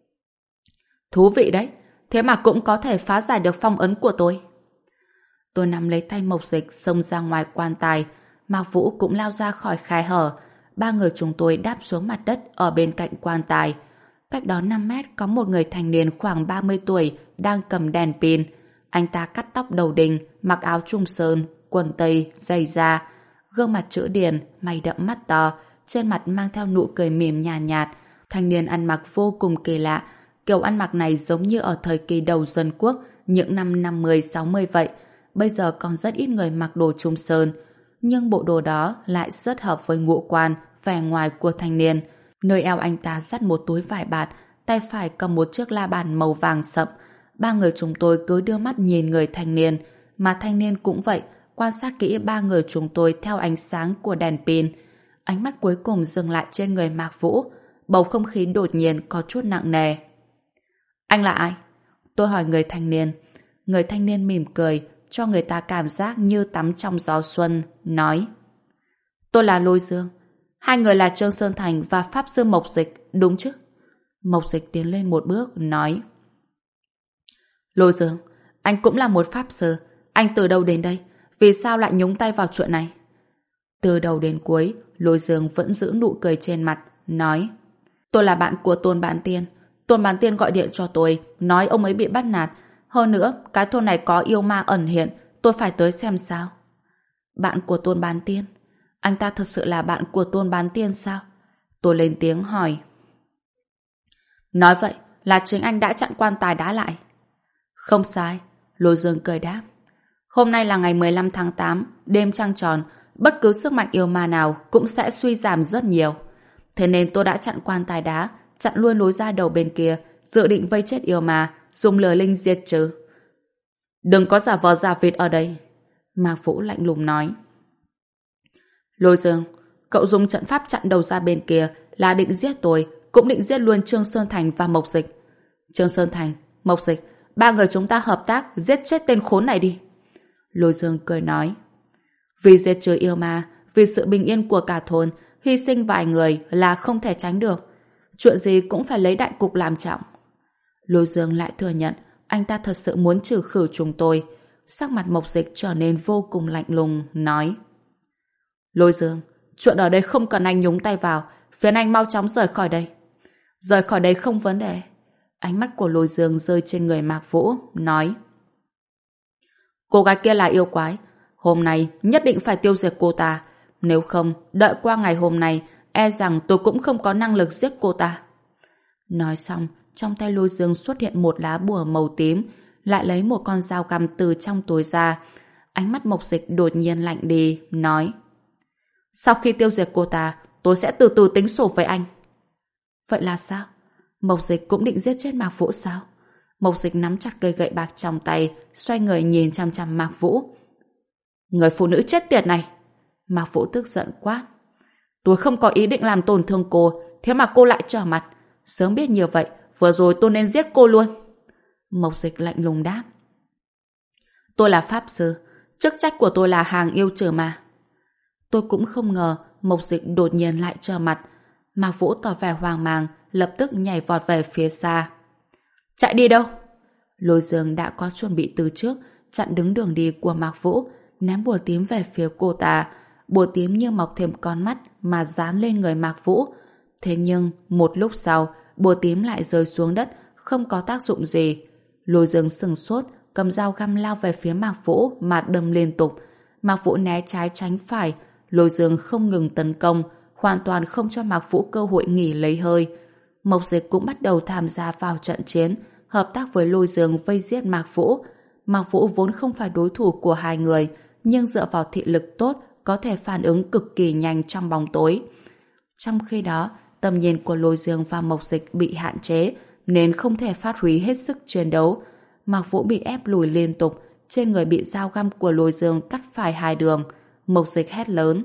Thú vị đấy, thế mà cũng có thể phá giải được phong ấn của tôi. Tôi nắm lấy tay Mộc Dịch xông ra ngoài quan tài. Mạc Vũ cũng lao ra khỏi khe hở. 3 người chúng tôi đáp xuống mặt đất ở bên cạnh quan tài. Cách đó 5 mét có một người thanh niên khoảng 30 tuổi đang cầm đèn pin. Anh ta cắt tóc đầu đình, mặc áo trung sơn, quần tây, giày da, gương mặt chữ điền, mày đậm mắt to, trên mặt mang theo nụ cười mỉm nhàn nhạt. Thanh niên ăn mặc vô cùng kỳ lạ. Kiểu ăn mặc này giống như ở thời kỳ đầu dân quốc, những năm 50-60 vậy. Bây giờ còn rất ít người mặc đồ trung sơn, nhưng bộ đồ đó lại rất hợp với ngũ quan, vẻ ngoài của thanh niên. Nơi eo anh ta dắt một túi vải bạt, tay phải cầm một chiếc la bàn màu vàng sậm. 3 người chúng tôi cứ đưa mắt nhìn người thanh niên, mà thanh niên cũng vậy, quan sát kỹ 3 người chúng tôi theo ánh sáng của đèn pin. Ánh mắt cuối cùng dừng lại trên người Mạc Vũ. Bầu không khí đột nhiên có chút nặng nề. Anh là ai? Tôi hỏi người thanh niên. Người thanh niên mỉm cười, cho người ta cảm giác như tắm trong gió xuân, nói: Tôi là Lôi Dương. Hai người là Trương Sơn Thành và Pháp Sư Mộc Dịch, đúng chứ? Mộc Dịch tiến lên một bước, nói: Lôi Dương, anh cũng là một Pháp Sư. Anh từ đâu đến đây? Vì sao lại nhúng tay vào chuyện này? Từ đầu đến cuối, Lôi Dương vẫn giữ nụ cười trên mặt, nói: Tôi là bạn của Tôn Bán Tiên. Tôn Bán Tiên gọi điện cho tôi, nói ông ấy bị bắt nạt. Hơn nữa, cái thôn này có yêu ma ẩn hiện, tôi phải tới xem sao. Bạn của Tôn Bán Tiên? Anh ta thật sự là bạn của Tôn Bán Tiên sao? Tôi lên tiếng hỏi. Nói vậy là chính anh đã chặn quan tài đá lại. Không sai, Lôi Dương cười đáp. Hôm nay là ngày 15 tháng 8, đêm trăng tròn, bất cứ sức mạnh yêu ma nào cũng sẽ suy giảm rất nhiều. Thế nên tôi đã chặn quan tài đá, chặn luôn lối ra đầu bên kia, dự định vây chết yêu ma, dùng lửa linh diệt trừ. Đừng có giả vờ giả vịt ở đây. Mạc Vũ lạnh lùng nói. Lôi Dương, cậu dùng trận pháp chặn đầu ra bên kia là định giết tôi, cũng định giết luôn Trương Sơn Thành và Mộc Dịch. Trương Sơn Thành, Mộc Dịch, 3 người chúng ta hợp tác giết chết tên khốn này đi. Lôi Dương cười nói. Vì diệt trừ yêu ma, vì sự bình yên của cả thôn, hy sinh vài người là không thể tránh được. Chuyện gì cũng phải lấy đại cục làm trọng. Lôi Dương lại thừa nhận anh ta thật sự muốn trừ khử chúng tôi. Sắc mặt Mộc Dịch trở nên vô cùng lạnh lùng, nói: Lôi Dương, chuyện ở đây không cần anh nhúng tay vào, phiền anh mau chóng rời khỏi đây. Rời khỏi đây không vấn đề. Ánh mắt của Lôi Dương rơi trên người Mạc Vũ, nói: Cô gái kia là yêu quái, hôm nay nhất định phải tiêu diệt cô ta. Nếu không, đợi qua ngày hôm nay, e rằng tôi cũng không có năng lực giết cô ta. Nói xong, trong tay Lôi Dương xuất hiện một lá bùa màu tím, lại lấy một con dao găm từ trong túi ra. Ánh mắt Mộc Dịch đột nhiên lạnh đi, nói: Sau khi tiêu diệt cô ta, tôi sẽ từ từ tính sổ với anh. Vậy là sao? Mộc Dịch cũng định giết chết Mạc Vũ sao? Mộc Dịch nắm chặt cây gậy bạc trong tay, xoay người nhìn chằm chằm Mạc Vũ. Người phụ nữ chết tiệt này! Mạc Vũ tức giận quát. Tôi không có ý định làm tổn thương cô, thế mà cô lại trở mặt. Sớm biết như vậy, vừa rồi tôi nên giết cô luôn. Mộc Dịch lạnh lùng đáp. Tôi là pháp sư, chức trách của tôi là hàng yêu trừ ma. Tôi cũng không ngờ Mộc Dịch đột nhiên lại trở mặt. Mạc Vũ tỏ vẻ hoang mang, lập tức nhảy vọt về phía xa. Chạy đi đâu? Lôi Dương đã có chuẩn bị từ trước, chặn đứng đường đi của Mạc Vũ, ném bùa tím về phía cô ta. Bùa tím như mọc thêm con mắt mà dán lên người Mạc Vũ. Thế nhưng, một lúc sau, bùa tím lại rơi xuống đất, không có tác dụng gì. Lôi Dương sừng sốt, cầm dao găm lao về phía Mạc Vũ mà đâm liên tục. Mạc Vũ né trái tránh phải, Lôi Dương không ngừng tấn công, hoàn toàn không cho Mạc Vũ cơ hội nghỉ lấy hơi. Mộc Dịch cũng bắt đầu tham gia vào trận chiến, hợp tác với Lôi Dương vây giết Mạc Vũ. Mạc Vũ vốn không phải đối thủ của hai người, nhưng dựa vào thị lực tốt, có thể phản ứng cực kỳ nhanh trong bóng tối. Trong khi đó, tầm nhìn của Lôi Dương và Mộc Dịch bị hạn chế, nên không thể phát huy hết sức chiến đấu. Mạc Vũ bị ép lùi liên tục, trên người bị dao găm của Lôi Dương cắt phải hai đường. Mộc Dịch hét lớn.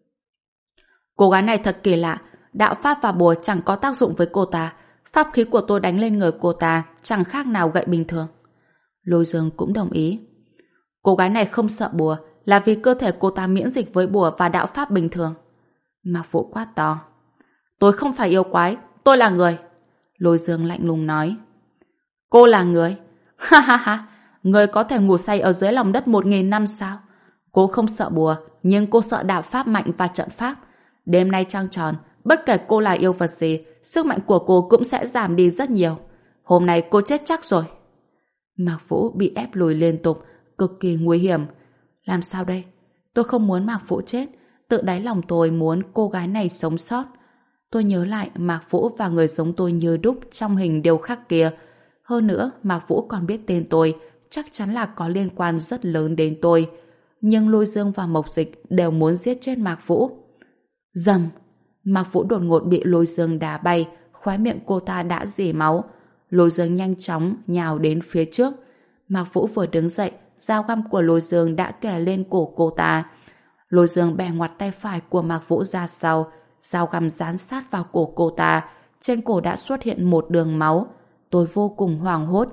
Cô gái này thật kỳ lạ, đạo pháp và bùa chẳng có tác dụng với cô ta. Pháp khí của tôi đánh lên người cô ta chẳng khác nào gậy bình thường. Lôi Dương cũng đồng ý. Cô gái này không sợ bùa là vì cơ thể cô ta miễn dịch với bùa và đạo pháp bình thường. Mạc Vũ quát to. Tôi không phải yêu quái, tôi là người. Lôi Dương lạnh lùng nói. Cô là người? Ha ha ha, người có thể ngủ say ở dưới lòng đất 1000 năm sao? Cô không sợ bùa, nhưng cô sợ đạo pháp mạnh và trận pháp. Đêm nay trăng tròn, bất kể cô là yêu vật gì, sức mạnh của cô cũng sẽ giảm đi rất nhiều. Hôm nay cô chết chắc rồi. Mạc Vũ bị ép lùi liên tục, cực kỳ nguy hiểm. Làm sao đây? Tôi không muốn Mạc Vũ chết, tự đáy lòng tôi muốn cô gái này sống sót. Tôi nhớ lại Mạc Vũ và người giống tôi như đúc trong hình điêu khắc kia. Hơn nữa, Mạc Vũ còn biết tên tôi, chắc chắn là có liên quan rất lớn đến tôi. Nhưng Lôi Dương và Mộc Dịch đều muốn giết chết Mạc Vũ. Rầm! Mạc Vũ đột ngột bị Lôi Dương đá bay, khóe miệng cô ta đã rỉ máu. Lôi Dương nhanh chóng nhào đến phía trước. Mạc Vũ vừa đứng dậy, dao găm của Lôi Dương đã kề lên cổ cô ta. Lôi Dương bẻ ngoặt tay phải của Mạc Vũ ra sau, dao găm dán sát vào cổ cô ta. Trên cổ đã xuất hiện một đường máu. Tôi vô cùng hoảng hốt.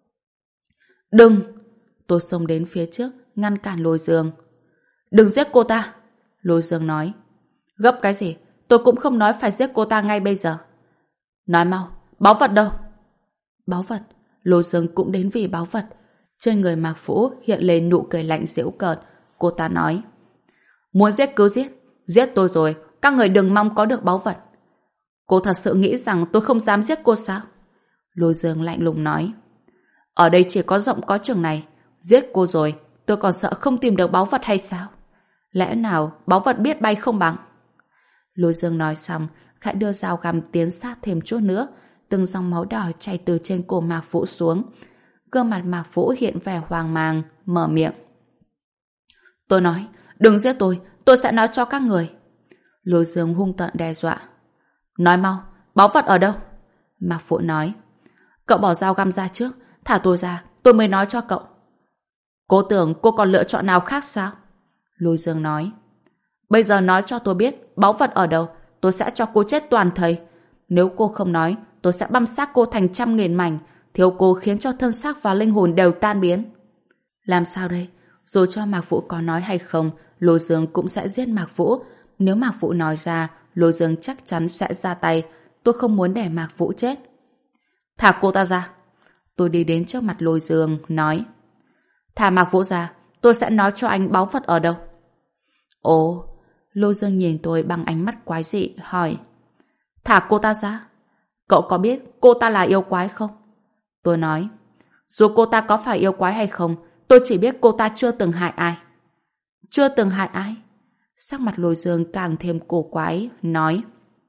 Đừng! Tôi xông đến phía trước, ngăn cản Lôi Dương. Đừng giết cô ta! Lôi Dương nói. Gấp cái gì? Tôi cũng không nói phải giết cô ta ngay bây giờ. Nói mau, báu vật đâu? Báu vật? Lôi Dương cũng đến vì báu vật. Trên người Mạc Vũ hiện lên nụ cười lạnh giễu cợt. Cô ta nói. Muốn giết cứ giết. Giết tôi rồi, các người đừng mong có được báu vật. Cô thật sự nghĩ rằng tôi không dám giết cô sao? Lôi Dương lạnh lùng nói. Ở đây chỉ có rộng có chừng này. Giết cô rồi, tôi còn sợ không tìm được báu vật hay sao? Lẽ nào báu vật biết bay không bằng? Lôi Dương nói xong, khẽ đưa dao găm tiến sát thêm chút nữa. Từng dòng máu đỏ chảy từ trên cổ Mạc Vũ xuống. Gương mặt Mạc Vũ hiện vẻ hoang mang, mở miệng. Tôi nói, đừng giết tôi sẽ nói cho các người. Lôi Dương hung tợn đe dọa. Nói mau, báu vật ở đâu? Mạc Vũ nói. Cậu bỏ dao găm ra trước, thả tôi ra, tôi mới nói cho cậu. Cô tưởng cô còn lựa chọn nào khác sao? Lôi Dương nói. Bây giờ nói cho tôi biết báu vật ở đâu, tôi sẽ cho cô chết toàn thây. Nếu cô không nói, tôi sẽ băm xác cô thành 100.000 mảnh, thiếu cô khiến cho thân xác và linh hồn đều tan biến. Làm sao đây? Dù cho Mạc Vũ có nói hay không, Lôi Dương cũng sẽ giết Mạc Vũ. Nếu Mạc Vũ nói ra, Lôi Dương chắc chắn sẽ ra tay. Tôi không muốn để Mạc Vũ chết. Thả cô ta ra. Tôi đi đến trước mặt Lôi Dương, nói. Thả Mạc Vũ ra, tôi sẽ nói cho anh báu vật ở đâu. Ồ, Lôi Dương nhìn tôi bằng ánh mắt quái dị, hỏi. Thả cô ta ra. Cậu có biết cô ta là yêu quái không? Tôi nói. Dù cô ta có phải yêu quái hay không, tôi chỉ biết cô ta chưa từng hại ai. Chưa từng hại ai? Sắc mặt Lôi Dương càng thêm cổ quái, nói.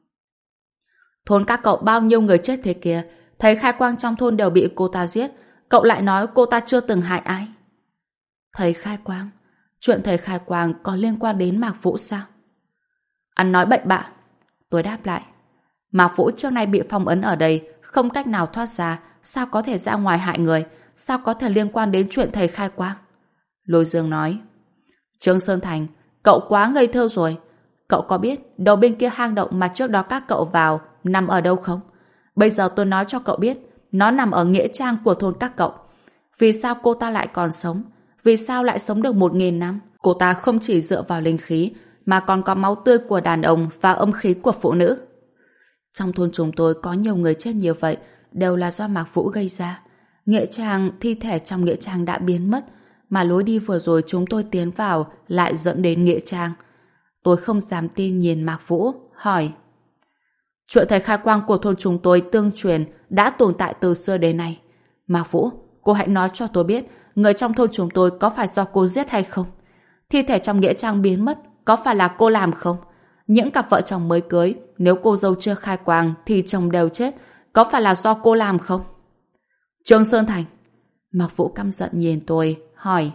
Thôn các cậu bao nhiêu người chết thế kia, thấy khai quang trong thôn đều bị cô ta giết, cậu lại nói cô ta chưa từng hại ai. Thầy khai quang? Chuyện thầy khai quang có liên quan đến Mạc Vũ sao? Anh nói bậy bạ. Tôi đáp lại. Mạc Vũ trước nay bị phong ấn ở đây, không cách nào thoát ra, sao có thể ra ngoài hại người, sao có thể liên quan đến chuyện thầy khai quang? Lôi Dương nói. Trương Sơn Thành, Cậu quá ngây thơ rồi. Cậu có biết đầu bên kia hang động mà trước đó các cậu vào nằm ở đâu không? Bây giờ tôi nói cho cậu biết, nó nằm ở nghĩa trang của thôn các cậu. Vì sao cô ta lại còn sống? Vì sao lại sống được 1.000 năm? Cô ta không chỉ dựa vào linh khí, mà còn có máu tươi của đàn ông và âm khí của phụ nữ. Trong thôn chúng tôi có nhiều người chết như vậy, đều là do Mạc Vũ gây ra. Nghĩa trang, thi thể trong nghĩa trang đã biến mất, mà lối đi vừa rồi chúng tôi tiến vào lại dẫn đến nghĩa trang. Tôi không dám tin nhìn Mạc Vũ, hỏi: chuyện thầy khai quang của thôn chúng tôi tương truyền đã tồn tại từ xưa đến nay. Mạc Vũ, cô hãy nói cho tôi biết, người trong thôn chúng tôi có phải do cô giết hay không? Thi thể trong nghĩa trang biến mất, có phải là cô làm không? Những cặp vợ chồng mới cưới, nếu cô dâu chưa khai quang thì chồng đều chết, có phải là do cô làm không? Trương Sơn Thành. Mạc Vũ căm giận nhìn tôi, hỏi: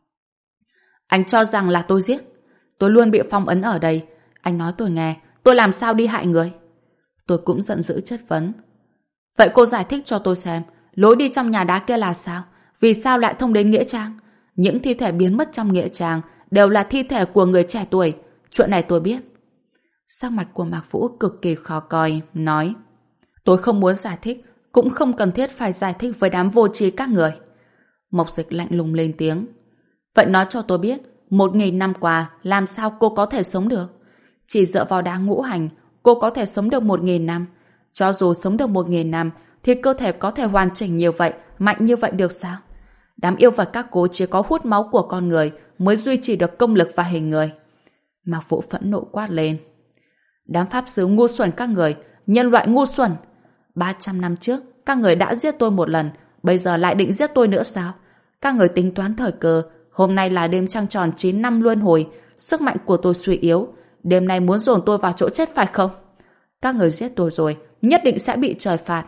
anh cho rằng là tôi giết? Tôi luôn bị phong ấn ở đây. Anh nói tôi nghe, tôi làm sao đi hại người? Tôi cũng giận dữ chất vấn. Vậy cô giải thích cho tôi xem, lối đi trong nhà đá kia là sao? Vì sao lại thông đến nghĩa trang? Những thi thể biến mất trong nghĩa trang đều là thi thể của người trẻ tuổi. Chuyện này tôi biết. Sắc mặt của Mạc Vũ cực kỳ khó coi, nói: tôi không muốn giải thích, cũng không cần thiết phải giải thích với đám vô tri các người. Mộc Dịch lạnh lùng lên tiếng. Vậy nói cho tôi biết, 1.000 năm qua làm sao cô có thể sống được? Chỉ dựa vào đá ngũ hành, cô có thể sống được 1.000 năm. Cho dù sống được 1.000 năm, thì cơ thể có thể hoàn chỉnh như vậy, mạnh như vậy được sao? Đám yêu vật các cô chỉ có hút máu của con người mới duy trì được công lực và hình người. Mạc Vũ phẫn nộ quát lên. Đám pháp sư ngu xuẩn các người, nhân loại ngu xuẩn. 300 năm trước, các người đã giết tôi một lần, bây giờ lại định giết tôi nữa sao? Các người tính toán thời cơ, hôm nay là đêm trăng tròn 9 năm luân hồi, sức mạnh của tôi suy yếu, đêm nay muốn dồn tôi vào chỗ chết phải không? Các người giết tôi rồi, nhất định sẽ bị trời phạt.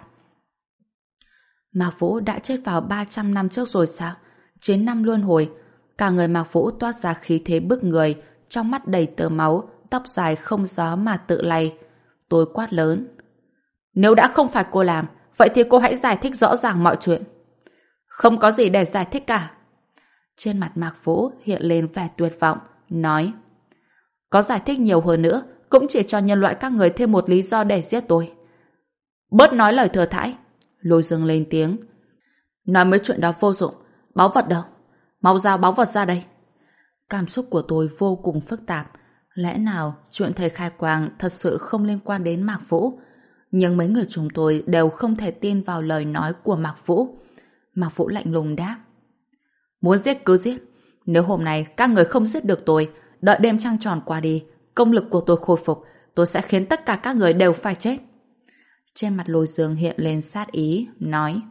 Mạc Vũ đã chết vào 300 năm trước rồi sao? 9 năm luân hồi. Cả người Mạc Vũ toát ra khí thế bức người, trong mắt đầy tơ máu, tóc dài không gió mà tự lay. Tôi quát lớn. Nếu đã không phải cô làm, vậy thì cô hãy giải thích rõ ràng mọi chuyện. Không có gì để giải thích cả. Trên mặt Mạc Vũ hiện lên vẻ tuyệt vọng, nói: có giải thích nhiều hơn nữa, cũng chỉ cho nhân loại các người thêm một lý do để giết tôi. Bớt nói lời thừa thãi. Lôi Dương lên tiếng. Nói mấy chuyện đó vô dụng. Báu vật đâu? Mau giao báu vật ra đây. Cảm xúc của tôi vô cùng phức tạp. Lẽ nào chuyện thầy khai quang thật sự không liên quan đến Mạc Vũ? Nhưng mấy người chúng tôi đều không thể tin vào lời nói của Mạc Vũ. Mạc Vũ lạnh lùng đáp. Muốn giết cứ giết. Nếu hôm nay các người không giết được tôi, đợi đêm trăng tròn qua đi, công lực của tôi khôi phục, tôi sẽ khiến tất cả các người đều phải chết. Trên mặt Lôi Dương hiện lên sát ý, nói: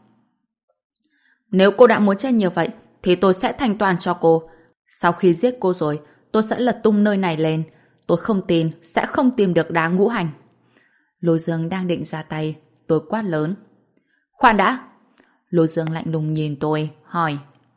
nếu cô đã muốn chết như vậy, thì tôi sẽ thanh toàn cho cô. Sau khi giết cô rồi, tôi sẽ lật tung nơi này lên. Tôi không tin, sẽ không tìm được đá ngũ hành. Lôi Dương đang định ra tay, tôi quát lớn. Khoan đã! Lôi Dương lạnh lùng nhìn tôi, hỏi.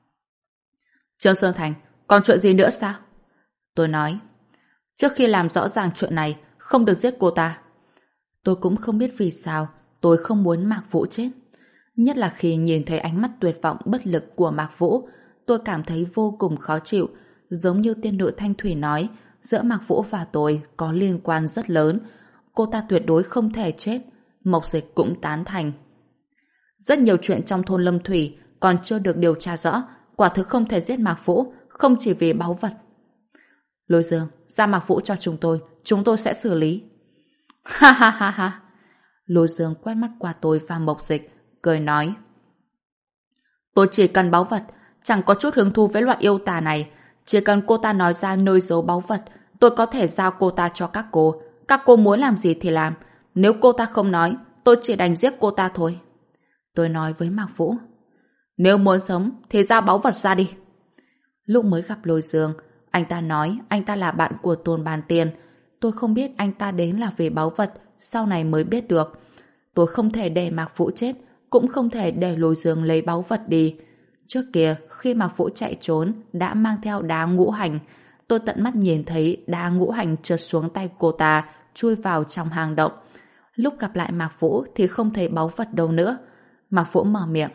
Trương Sơn Thành, còn chuyện gì nữa sao? Tôi nói. Trước khi làm rõ ràng chuyện này, không được giết cô ta. Tôi cũng không biết vì sao tôi không muốn Mạc Vũ chết. Nhất là khi nhìn thấy ánh mắt tuyệt vọng bất lực của Mạc Vũ, tôi cảm thấy vô cùng khó chịu. Giống như tiên nữ Thanh Thủy nói, giữa Mạc Vũ và tôi có liên quan rất lớn. Cô ta tuyệt đối không thể chết. Mộc Dịch cũng tán thành. Rất nhiều chuyện trong thôn Lâm Thủy còn chưa được điều tra rõ. Quả thực không thể giết Mạc Vũ, không chỉ vì báu vật. Lôi Dương, ra Mạc Vũ cho chúng tôi sẽ xử lý. Ha ha ha ha. Lôi Dương quét mắt qua tôi và Mộc Dịch, cười nói. Tôi chỉ cần báu vật, chẳng có chút hứng thú với loại yêu tà này. Chỉ cần cô ta nói ra nơi giấu báu vật, tôi có thể giao cô ta cho các cô. Các cô muốn làm gì thì làm. Nếu cô ta không nói, tôi chỉ đành giết cô ta thôi. Tôi nói với Mạc Vũ. Nếu muốn sống thì giao báu vật ra đi. Lúc mới gặp Lôi Dương, anh ta nói anh ta là bạn của Tôn Bàn Tiên. Tôi không biết anh ta đến là vì báu vật, sau này mới biết được. Tôi không thể để Mạc Vũ chết, cũng không thể để Lôi Dương lấy báu vật đi. Trước kia, khi Mạc Vũ chạy trốn, đã mang theo đá ngũ hành. Tôi tận mắt nhìn thấy đá ngũ hành trượt xuống tay cô ta, chui vào trong hang động. Lúc gặp lại Mạc Vũ thì không thấy báu vật đâu nữa. Mạc Vũ mở miệng.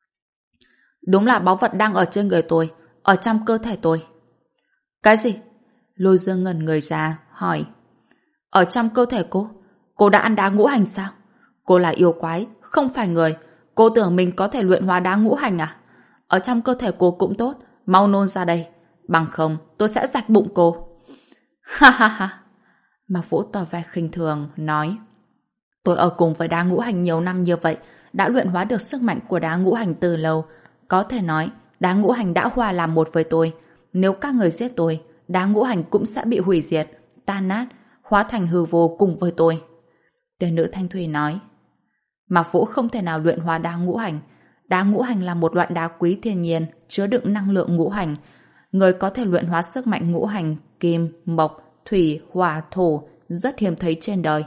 Đúng là báu vật đang ở trên người tôi, ở trong cơ thể tôi. Cái gì? Lôi Dương ngẩn người ra, hỏi. Ở trong cơ thể cô đã ăn đá ngũ hành sao? Cô là yêu quái, không phải người. Cô tưởng mình có thể luyện hóa đá ngũ hành à? Ở trong cơ thể cô cũng tốt, mau nôn ra đây. Bằng không, tôi sẽ rạch bụng cô. Ha ha ha. Mạc Vũ tỏ vẻ khinh thường, nói. Tôi ở cùng với đá ngũ hành nhiều năm như vậy, đã luyện hóa được sức mạnh của đá ngũ hành từ lâu. Có thể nói, đá ngũ hành đã hòa làm một với tôi. Nếu các người giết tôi, đá ngũ hành cũng sẽ bị hủy diệt, tan nát, hóa thành hư vô cùng với tôi. Tên nữ thanh thủy nói. Mạc Vũ không thể nào luyện hóa đá ngũ hành. Đá ngũ hành là một loại đá quý thiên nhiên, chứa đựng năng lượng ngũ hành. Người có thể luyện hóa sức mạnh ngũ hành, kim, mộc, thủy, hỏa, thổ, rất hiếm thấy trên đời.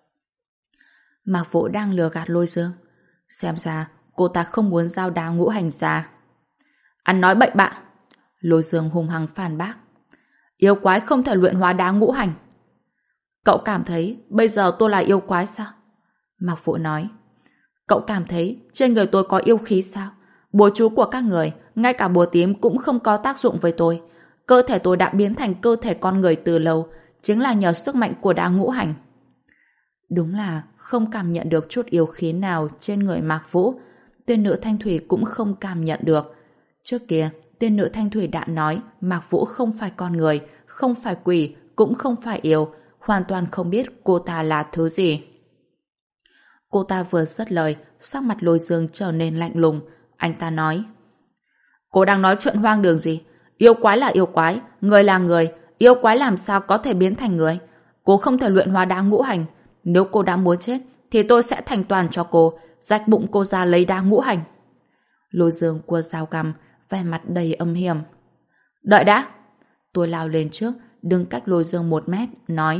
Mạc Vũ đang lừa gạt Lôi Dương. Xem ra, cô ta không muốn giao đá ngũ hành ra. Anh nói bậy bạ. Lôi Dương hung hăng phản bác. Yêu quái không thể luyện hóa đá ngũ hành. Cậu cảm thấy bây giờ tôi là yêu quái sao? Mạc Vũ nói. Cậu cảm thấy trên người tôi có yêu khí sao? Bùa chú của các người, ngay cả bùa tím cũng không có tác dụng với tôi. Cơ thể tôi đã biến thành cơ thể con người từ lâu, chính là nhờ sức mạnh của đá ngũ hành. Đúng là không cảm nhận được chút yêu khí nào trên người Mạc Vũ. Tên nữ thanh thủy cũng không cảm nhận được. Trước kia, tên nữ thanh thủy đã nói Mạc Vũ không phải con người, không phải quỷ, cũng không phải yêu, hoàn toàn không biết cô ta là thứ gì. Cô ta vừa dứt lời, sắc mặt Lôi Dương trở nên lạnh lùng. Anh ta nói. Cô đang nói chuyện hoang đường gì? Yêu quái là yêu quái, người là người, yêu quái làm sao có thể biến thành người? Cô không thể luyện hóa đá ngũ hành. Nếu cô đã muốn chết, thì tôi sẽ thành toàn cho cô, rạch bụng cô ra lấy đá ngũ hành. Lôi Dương cua dao găm, vẻ mặt đầy âm hiểm. Đợi đã! Tôi lao lên trước, đứng cách Lôi Dương 1 mét, nói.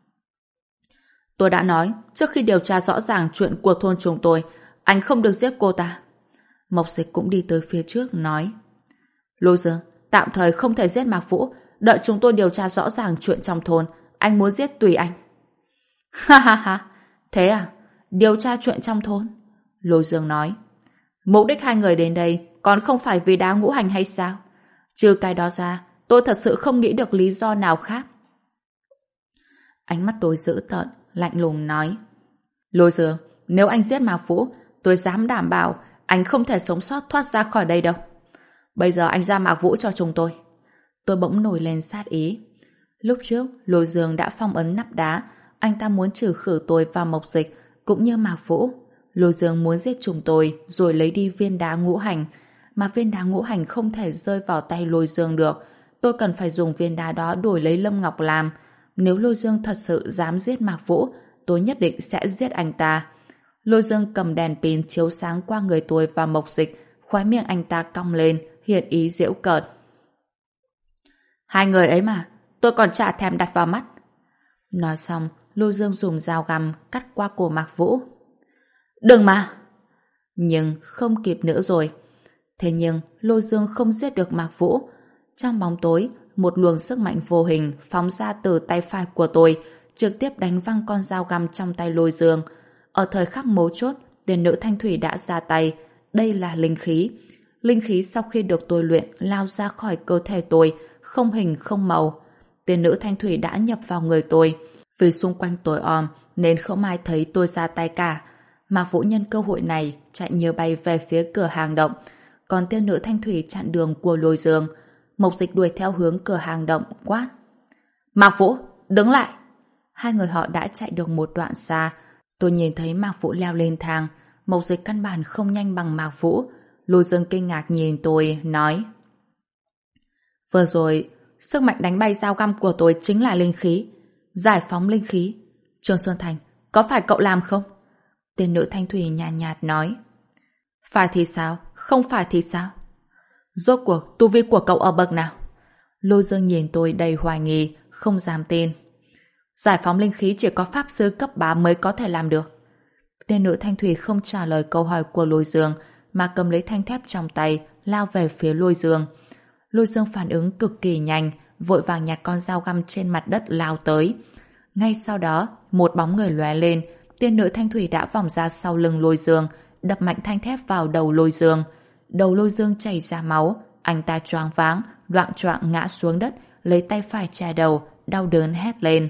Tôi đã nói, trước khi điều tra rõ ràng chuyện của thôn chúng tôi, anh không được giết cô ta. Mộc Dịch cũng đi tới phía trước, nói. Lôi Dương, tạm thời không thể giết Mạc Vũ, đợi chúng tôi điều tra rõ ràng chuyện trong thôn, anh muốn giết tùy anh. Ha ha ha, thế à? Điều tra chuyện trong thôn? Lôi Dương nói. Mục đích hai người đến đây còn không phải vì đá ngũ hành hay sao? Trừ cái đó ra, tôi thật sự không nghĩ được lý do nào khác. Ánh mắt tôi dữ tợn, lạnh lùng nói. Lôi Dương, nếu anh giết Mạc Vũ, tôi dám đảm bảo anh không thể sống sót thoát ra khỏi đây đâu. Bây giờ anh ra Mạc Vũ cho chúng tôi. Tôi bỗng nổi lên sát ý. Lúc trước, Lôi Dương đã phong ấn nắp đá, anh ta muốn trừ khử tôi và Mộc Dịch, cũng như Mạc Vũ. Lôi Dương muốn giết chúng tôi, rồi lấy đi viên đá ngũ hành. Mà viên đá ngũ hành không thể rơi vào tay Lôi Dương được. Tôi cần phải dùng viên đá đó đổi lấy Lâm Ngọc Lam. Nếu Lôi Dương thật sự dám giết Mạc Vũ, tôi nhất định sẽ giết anh ta. Lôi Dương cầm đèn pin chiếu sáng qua người tôi và Mộc Dịch, khóe miệng anh ta cong lên, hiện ý giễu cợt. Hai người ấy mà, tôi còn chả thèm đặt vào mắt. Nói xong, Lôi Dương dùng dao găm cắt qua cổ Mạc Vũ. Đừng mà! Nhưng không kịp nữa rồi. Thế nhưng Lôi Dương không giết được Mạc Vũ. Trong bóng tối, một luồng sức mạnh vô hình phóng ra từ tay phải của tôi, trực tiếp đánh văng con dao găm trong tay Lôi Dương. Ở thời khắc mấu chốt, tên nữ thanh thủy đã ra tay. Đây là linh khí. Linh khí sau khi được tôi luyện lao ra khỏi cơ thể tôi, không hình không màu. Tên nữ thanh thủy đã nhập vào người tôi. Vì xung quanh tối om nên không ai thấy tôi ra tay cả. Mạc Vũ nhân cơ hội này chạy như bay về phía cửa hang động. Còn tên nữ thanh thủy chặn đường của Lôi Dương. Mộc Dịch đuổi theo hướng cửa hang động, quát. Mạc Vũ, đứng lại! Hai người họ đã chạy được một đoạn xa. Tôi nhìn thấy Mạc Vũ leo lên thang. Mộc Dịch căn bản không nhanh bằng Mạc Vũ. Lôi Dương kinh ngạc nhìn tôi, nói. Vừa rồi, sức mạnh đánh bay dao găm của tôi chính là linh khí. Giải phóng linh khí. Trương Xuân Thành, có phải cậu làm không? Tên nữ thanh thủy nhàn nhạt nói. Phải thì sao? Không phải thì sao? Rốt cuộc tu vi của cậu ở bậc nào? Lôi Dương nhìn tôi đầy hoài nghi, không dám tin. Giải phóng linh khí chỉ có pháp sư cấp 3 mới có thể làm được. Tên nữ thanh thủy không trả lời câu hỏi của Lôi Dương, mà cầm lấy thanh thép trong tay, lao về phía Lôi Dương. Lôi Dương phản ứng cực kỳ nhanh, vội vàng nhặt con dao găm trên mặt đất lao tới. Ngay sau đó, một bóng người lóe lên, tên nữ thanh thủy đã vòng ra sau lưng Lôi Dương, đập mạnh thanh thép vào đầu Lôi Dương. Đầu Lôi Dương chảy ra máu, anh ta choáng váng, loạng choạng ngã xuống đất, lấy tay phải chà đầu, đau đớn hét lên.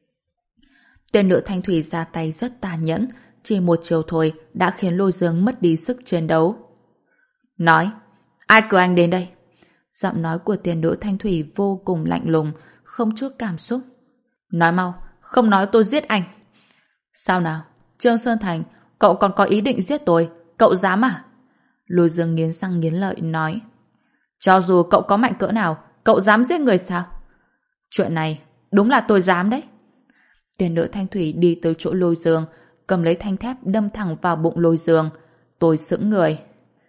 Tên nữ thanh thủy ra tay rất tàn nhẫn, chỉ một chiều thôi đã khiến Lôi Dương mất đi sức chiến đấu. Nói, ai cử anh đến đây? Giọng nói của tiền nữ thanh thủy vô cùng lạnh lùng, không chút cảm xúc. Nói mau, không nói tôi giết anh. Sao nào? Trương Sơn Thành, cậu còn có ý định giết tôi, cậu dám à? Lôi Dương nghiến răng nghiến lợi nói. Cho dù cậu có mạnh cỡ nào, cậu dám giết người sao? Chuyện này, đúng là tôi dám đấy. Tiền nữ thanh thủy đi tới chỗ Lôi Dương, cầm lấy thanh thép đâm thẳng vào bụng Lôi Dương. Tôi sững người.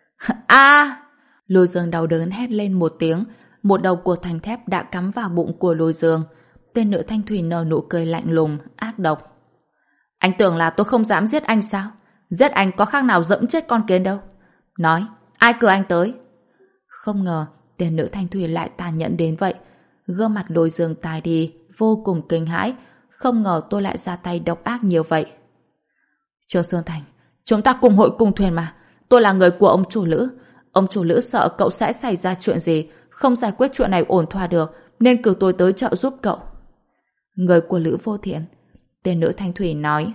A! Lôi Dương đau đớn hét lên một tiếng, một đầu của thanh thép đã cắm vào bụng của Lôi Dương. Tên nữ thanh thủy nở nụ cười lạnh lùng, ác độc. Anh tưởng là tôi không dám giết anh sao? Giết anh có khác nào dẫm chết con kiến đâu. Nói, ai cử anh tới? Không ngờ, tên nữ thanh thủy lại tàn nhẫn đến vậy. Gương mặt Lôi Dương tái đi, vô cùng kinh hãi. Không ngờ tôi lại ra tay độc ác nhiều vậy. Trương Sơn Thành, chúng ta cùng hội cùng thuyền mà. Tôi là người của ông chủ Lữ. Ông chủ Lữ sợ cậu sẽ xảy ra chuyện gì, không giải quyết chuyện này ổn thỏa được, nên cử tôi tới trợ giúp cậu. Người của Lữ Vô Thiện. Tên nữ thanh thủy nói.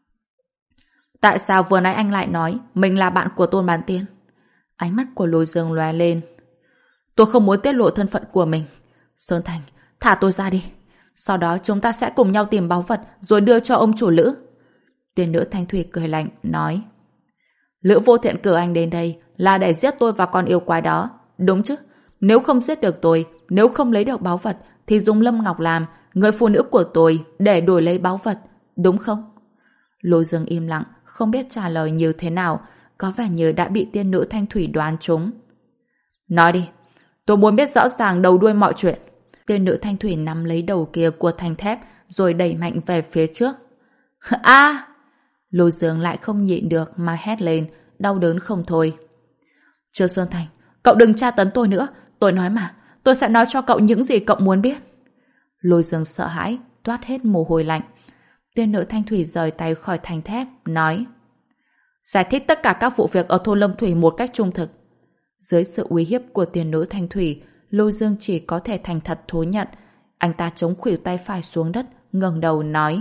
Tại sao vừa nãy anh lại nói mình là bạn của Tôn Bán Tiên? Ánh mắt của Lôi Dương lóe lên. Tôi không muốn tiết lộ thân phận của mình. Sơn Thành, thả tôi ra đi. Sau đó chúng ta sẽ cùng nhau tìm báu vật rồi đưa cho ông chủ Lữ. Tên nữ thanh thủy cười lạnh, nói. Lữ Vô Thiện cử anh đến đây là để giết tôi và con yêu quái đó. Đúng chứ? Nếu không giết được tôi, nếu không lấy được báu vật, thì dùng Lâm Ngọc làm người phụ nữ của tôi để đổi lấy báu vật. Đúng không? Lôi Dương im lặng, không biết trả lời như thế nào, có vẻ như đã bị tiên nữ thanh thủy đoán trúng. Nói đi, tôi muốn biết rõ ràng đầu đuôi mọi chuyện. Tiên nữ thanh thủy nắm lấy đầu kia của thanh thép rồi đẩy mạnh về phía trước. A! Lôi Dương lại không nhịn được mà hét lên, đau đớn không thôi. Trương Xuân Thành, cậu đừng tra tấn tôi nữa. Tôi nói mà, tôi sẽ nói cho cậu những gì cậu muốn biết. Lôi Dương sợ hãi, toát hết mồ hôi lạnh. Tiên nữ thanh thủy rời tay khỏi thanh thép, nói. Giải thích tất cả các vụ việc ở thôn Lâm Thủy một cách trung thực. Dưới sự uy hiếp của tiên nữ thanh thủy, Lôi Dương chỉ có thể thành thật thú nhận. Anh ta chống khuỷu tay phải xuống đất, ngẩng đầu nói.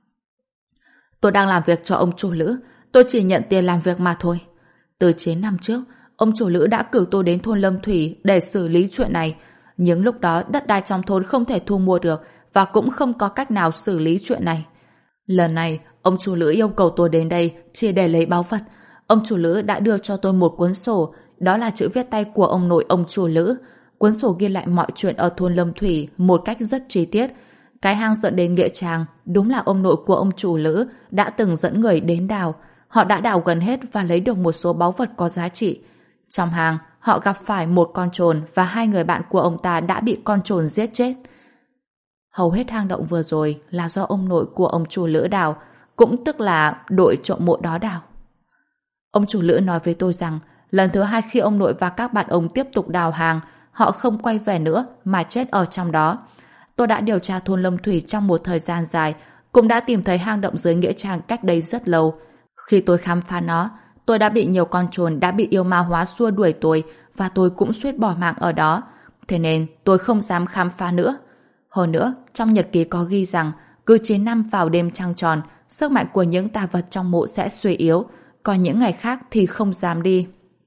Tôi đang làm việc cho ông chủ Lữ, tôi chỉ nhận tiền làm việc mà thôi. Từ 9 năm trước, ông chủ Lữ đã cử tôi đến thôn Lâm Thủy để xử lý chuyện này. Nhưng lúc đó đất đai trong thôn không thể thu mua được và cũng không có cách nào xử lý chuyện này. Lần này, ông chủ Lữ yêu cầu tôi đến đây chỉ để lấy báu vật. Ông chủ Lữ đã đưa cho tôi một cuốn sổ, đó là chữ viết tay của ông nội ông chủ Lữ. Cuốn sổ ghi lại mọi chuyện ở thôn Lâm Thủy một cách rất chi tiết. Cái hang dẫn đến nghĩa trang, đúng là ông nội của ông chủ Lữ đã từng dẫn người đến đào. Họ đã đào gần hết và lấy được một số báu vật có giá trị. Trong hang, họ gặp phải một con trồn và 2 người bạn của ông ta đã bị con trồn giết chết. Hầu hết hang động vừa rồi là do ông nội của ông chủ Lữ đào, cũng tức là đội trộm mộ đó đào. Ông chủ Lữ nói với tôi rằng lần thứ 2 khi ông nội và các bạn ông tiếp tục đào hang, họ không quay về nữa mà chết ở trong đó. Tôi đã điều tra thôn Lâm Thủy trong một thời gian dài, cũng đã tìm thấy hang động dưới nghĩa trang cách đây rất lâu. Khi tôi khám phá nó, tôi đã bị nhiều con trồn đã bị yêu ma hóa xua đuổi tôi và tôi cũng suýt bỏ mạng ở đó. Thế nên tôi không dám khám phá nữa. Hơn nữa, trong nhật ký có ghi rằng cứ 9 năm vào đêm trăng tròn, sức mạnh của những tà vật trong mộ sẽ suy yếu, còn những ngày khác thì không dám đi.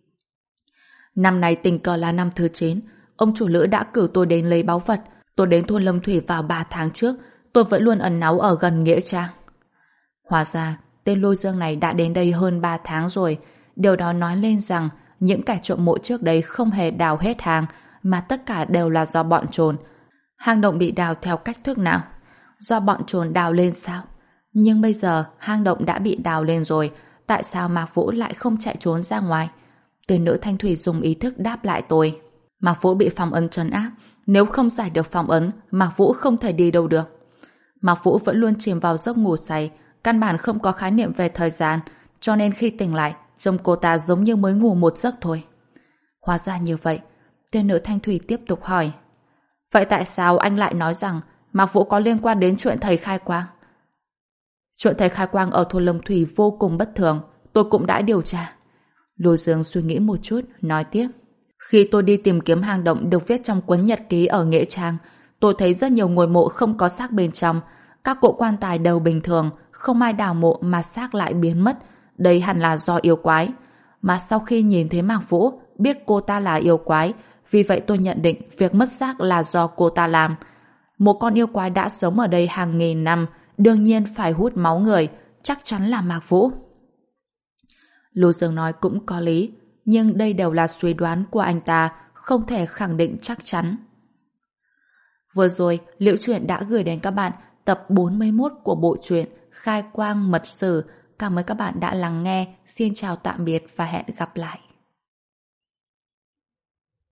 Năm này tình cờ là năm thứ 9, ông chủ Lữ đã cử tôi đến lấy báu vật. Tôi đến thôn Lâm Thủy vào 3 tháng trước, tôi vẫn luôn ẩn náu ở gần nghĩa trang. Hóa ra, tên Lôi Dương này đã đến đây hơn 3 tháng rồi. Điều đó nói lên rằng những kẻ trộm mộ trước đây không hề đào hết hang, mà tất cả đều là do bọn trồn. Hang động bị đào theo cách thức nào? Do bọn trồn đào lên sao? Nhưng bây giờ hang động đã bị đào lên rồi, tại sao Mạc Vũ lại không chạy trốn ra ngoài? Tên nữ thanh thủy dùng ý thức đáp lại tôi. Mạc Vũ bị phong ấn trấn áp, nếu không giải được phong ấn, Mạc Vũ không thể đi đâu được. Mạc Vũ vẫn luôn chìm vào giấc ngủ say, căn bản không có khái niệm về thời gian, cho nên khi tỉnh lại, trông cô ta giống như mới ngủ một giấc thôi. Hóa ra như vậy. Tên nữ thanh thủy tiếp tục hỏi. Vậy tại sao anh lại nói rằng Mạc Vũ có liên quan đến chuyện thầy khai quang? Chuyện thầy khai quang ở thôn Lâm Thủy vô cùng bất thường, tôi cũng đã điều tra. Lôi Dương suy nghĩ một chút, nói tiếp. Khi tôi đi tìm kiếm hang động được viết trong cuốn nhật ký ở nghĩa trang, tôi thấy rất nhiều ngôi mộ không có xác bên trong. Các cỗ quan tài đều bình thường, không ai đào mộ mà xác lại biến mất. Đây hẳn là do yêu quái. Mà sau khi nhìn thấy Mạc Vũ, biết cô ta là yêu quái, vì vậy tôi nhận định việc mất xác là do cô ta làm. Một con yêu quái đã sống ở đây hàng nghìn năm, đương nhiên phải hút máu người, chắc chắn là Mạc Vũ. Lưu Dương nói cũng có lý, nhưng đây đều là suy đoán của anh ta, không thể khẳng định chắc chắn. Vừa rồi, Liễu Chuyện đã gửi đến các bạn tập 41 của bộ truyện Khai Quang Mật Sử. Cảm ơn các bạn đã lắng nghe. Xin chào tạm biệt và hẹn gặp lại.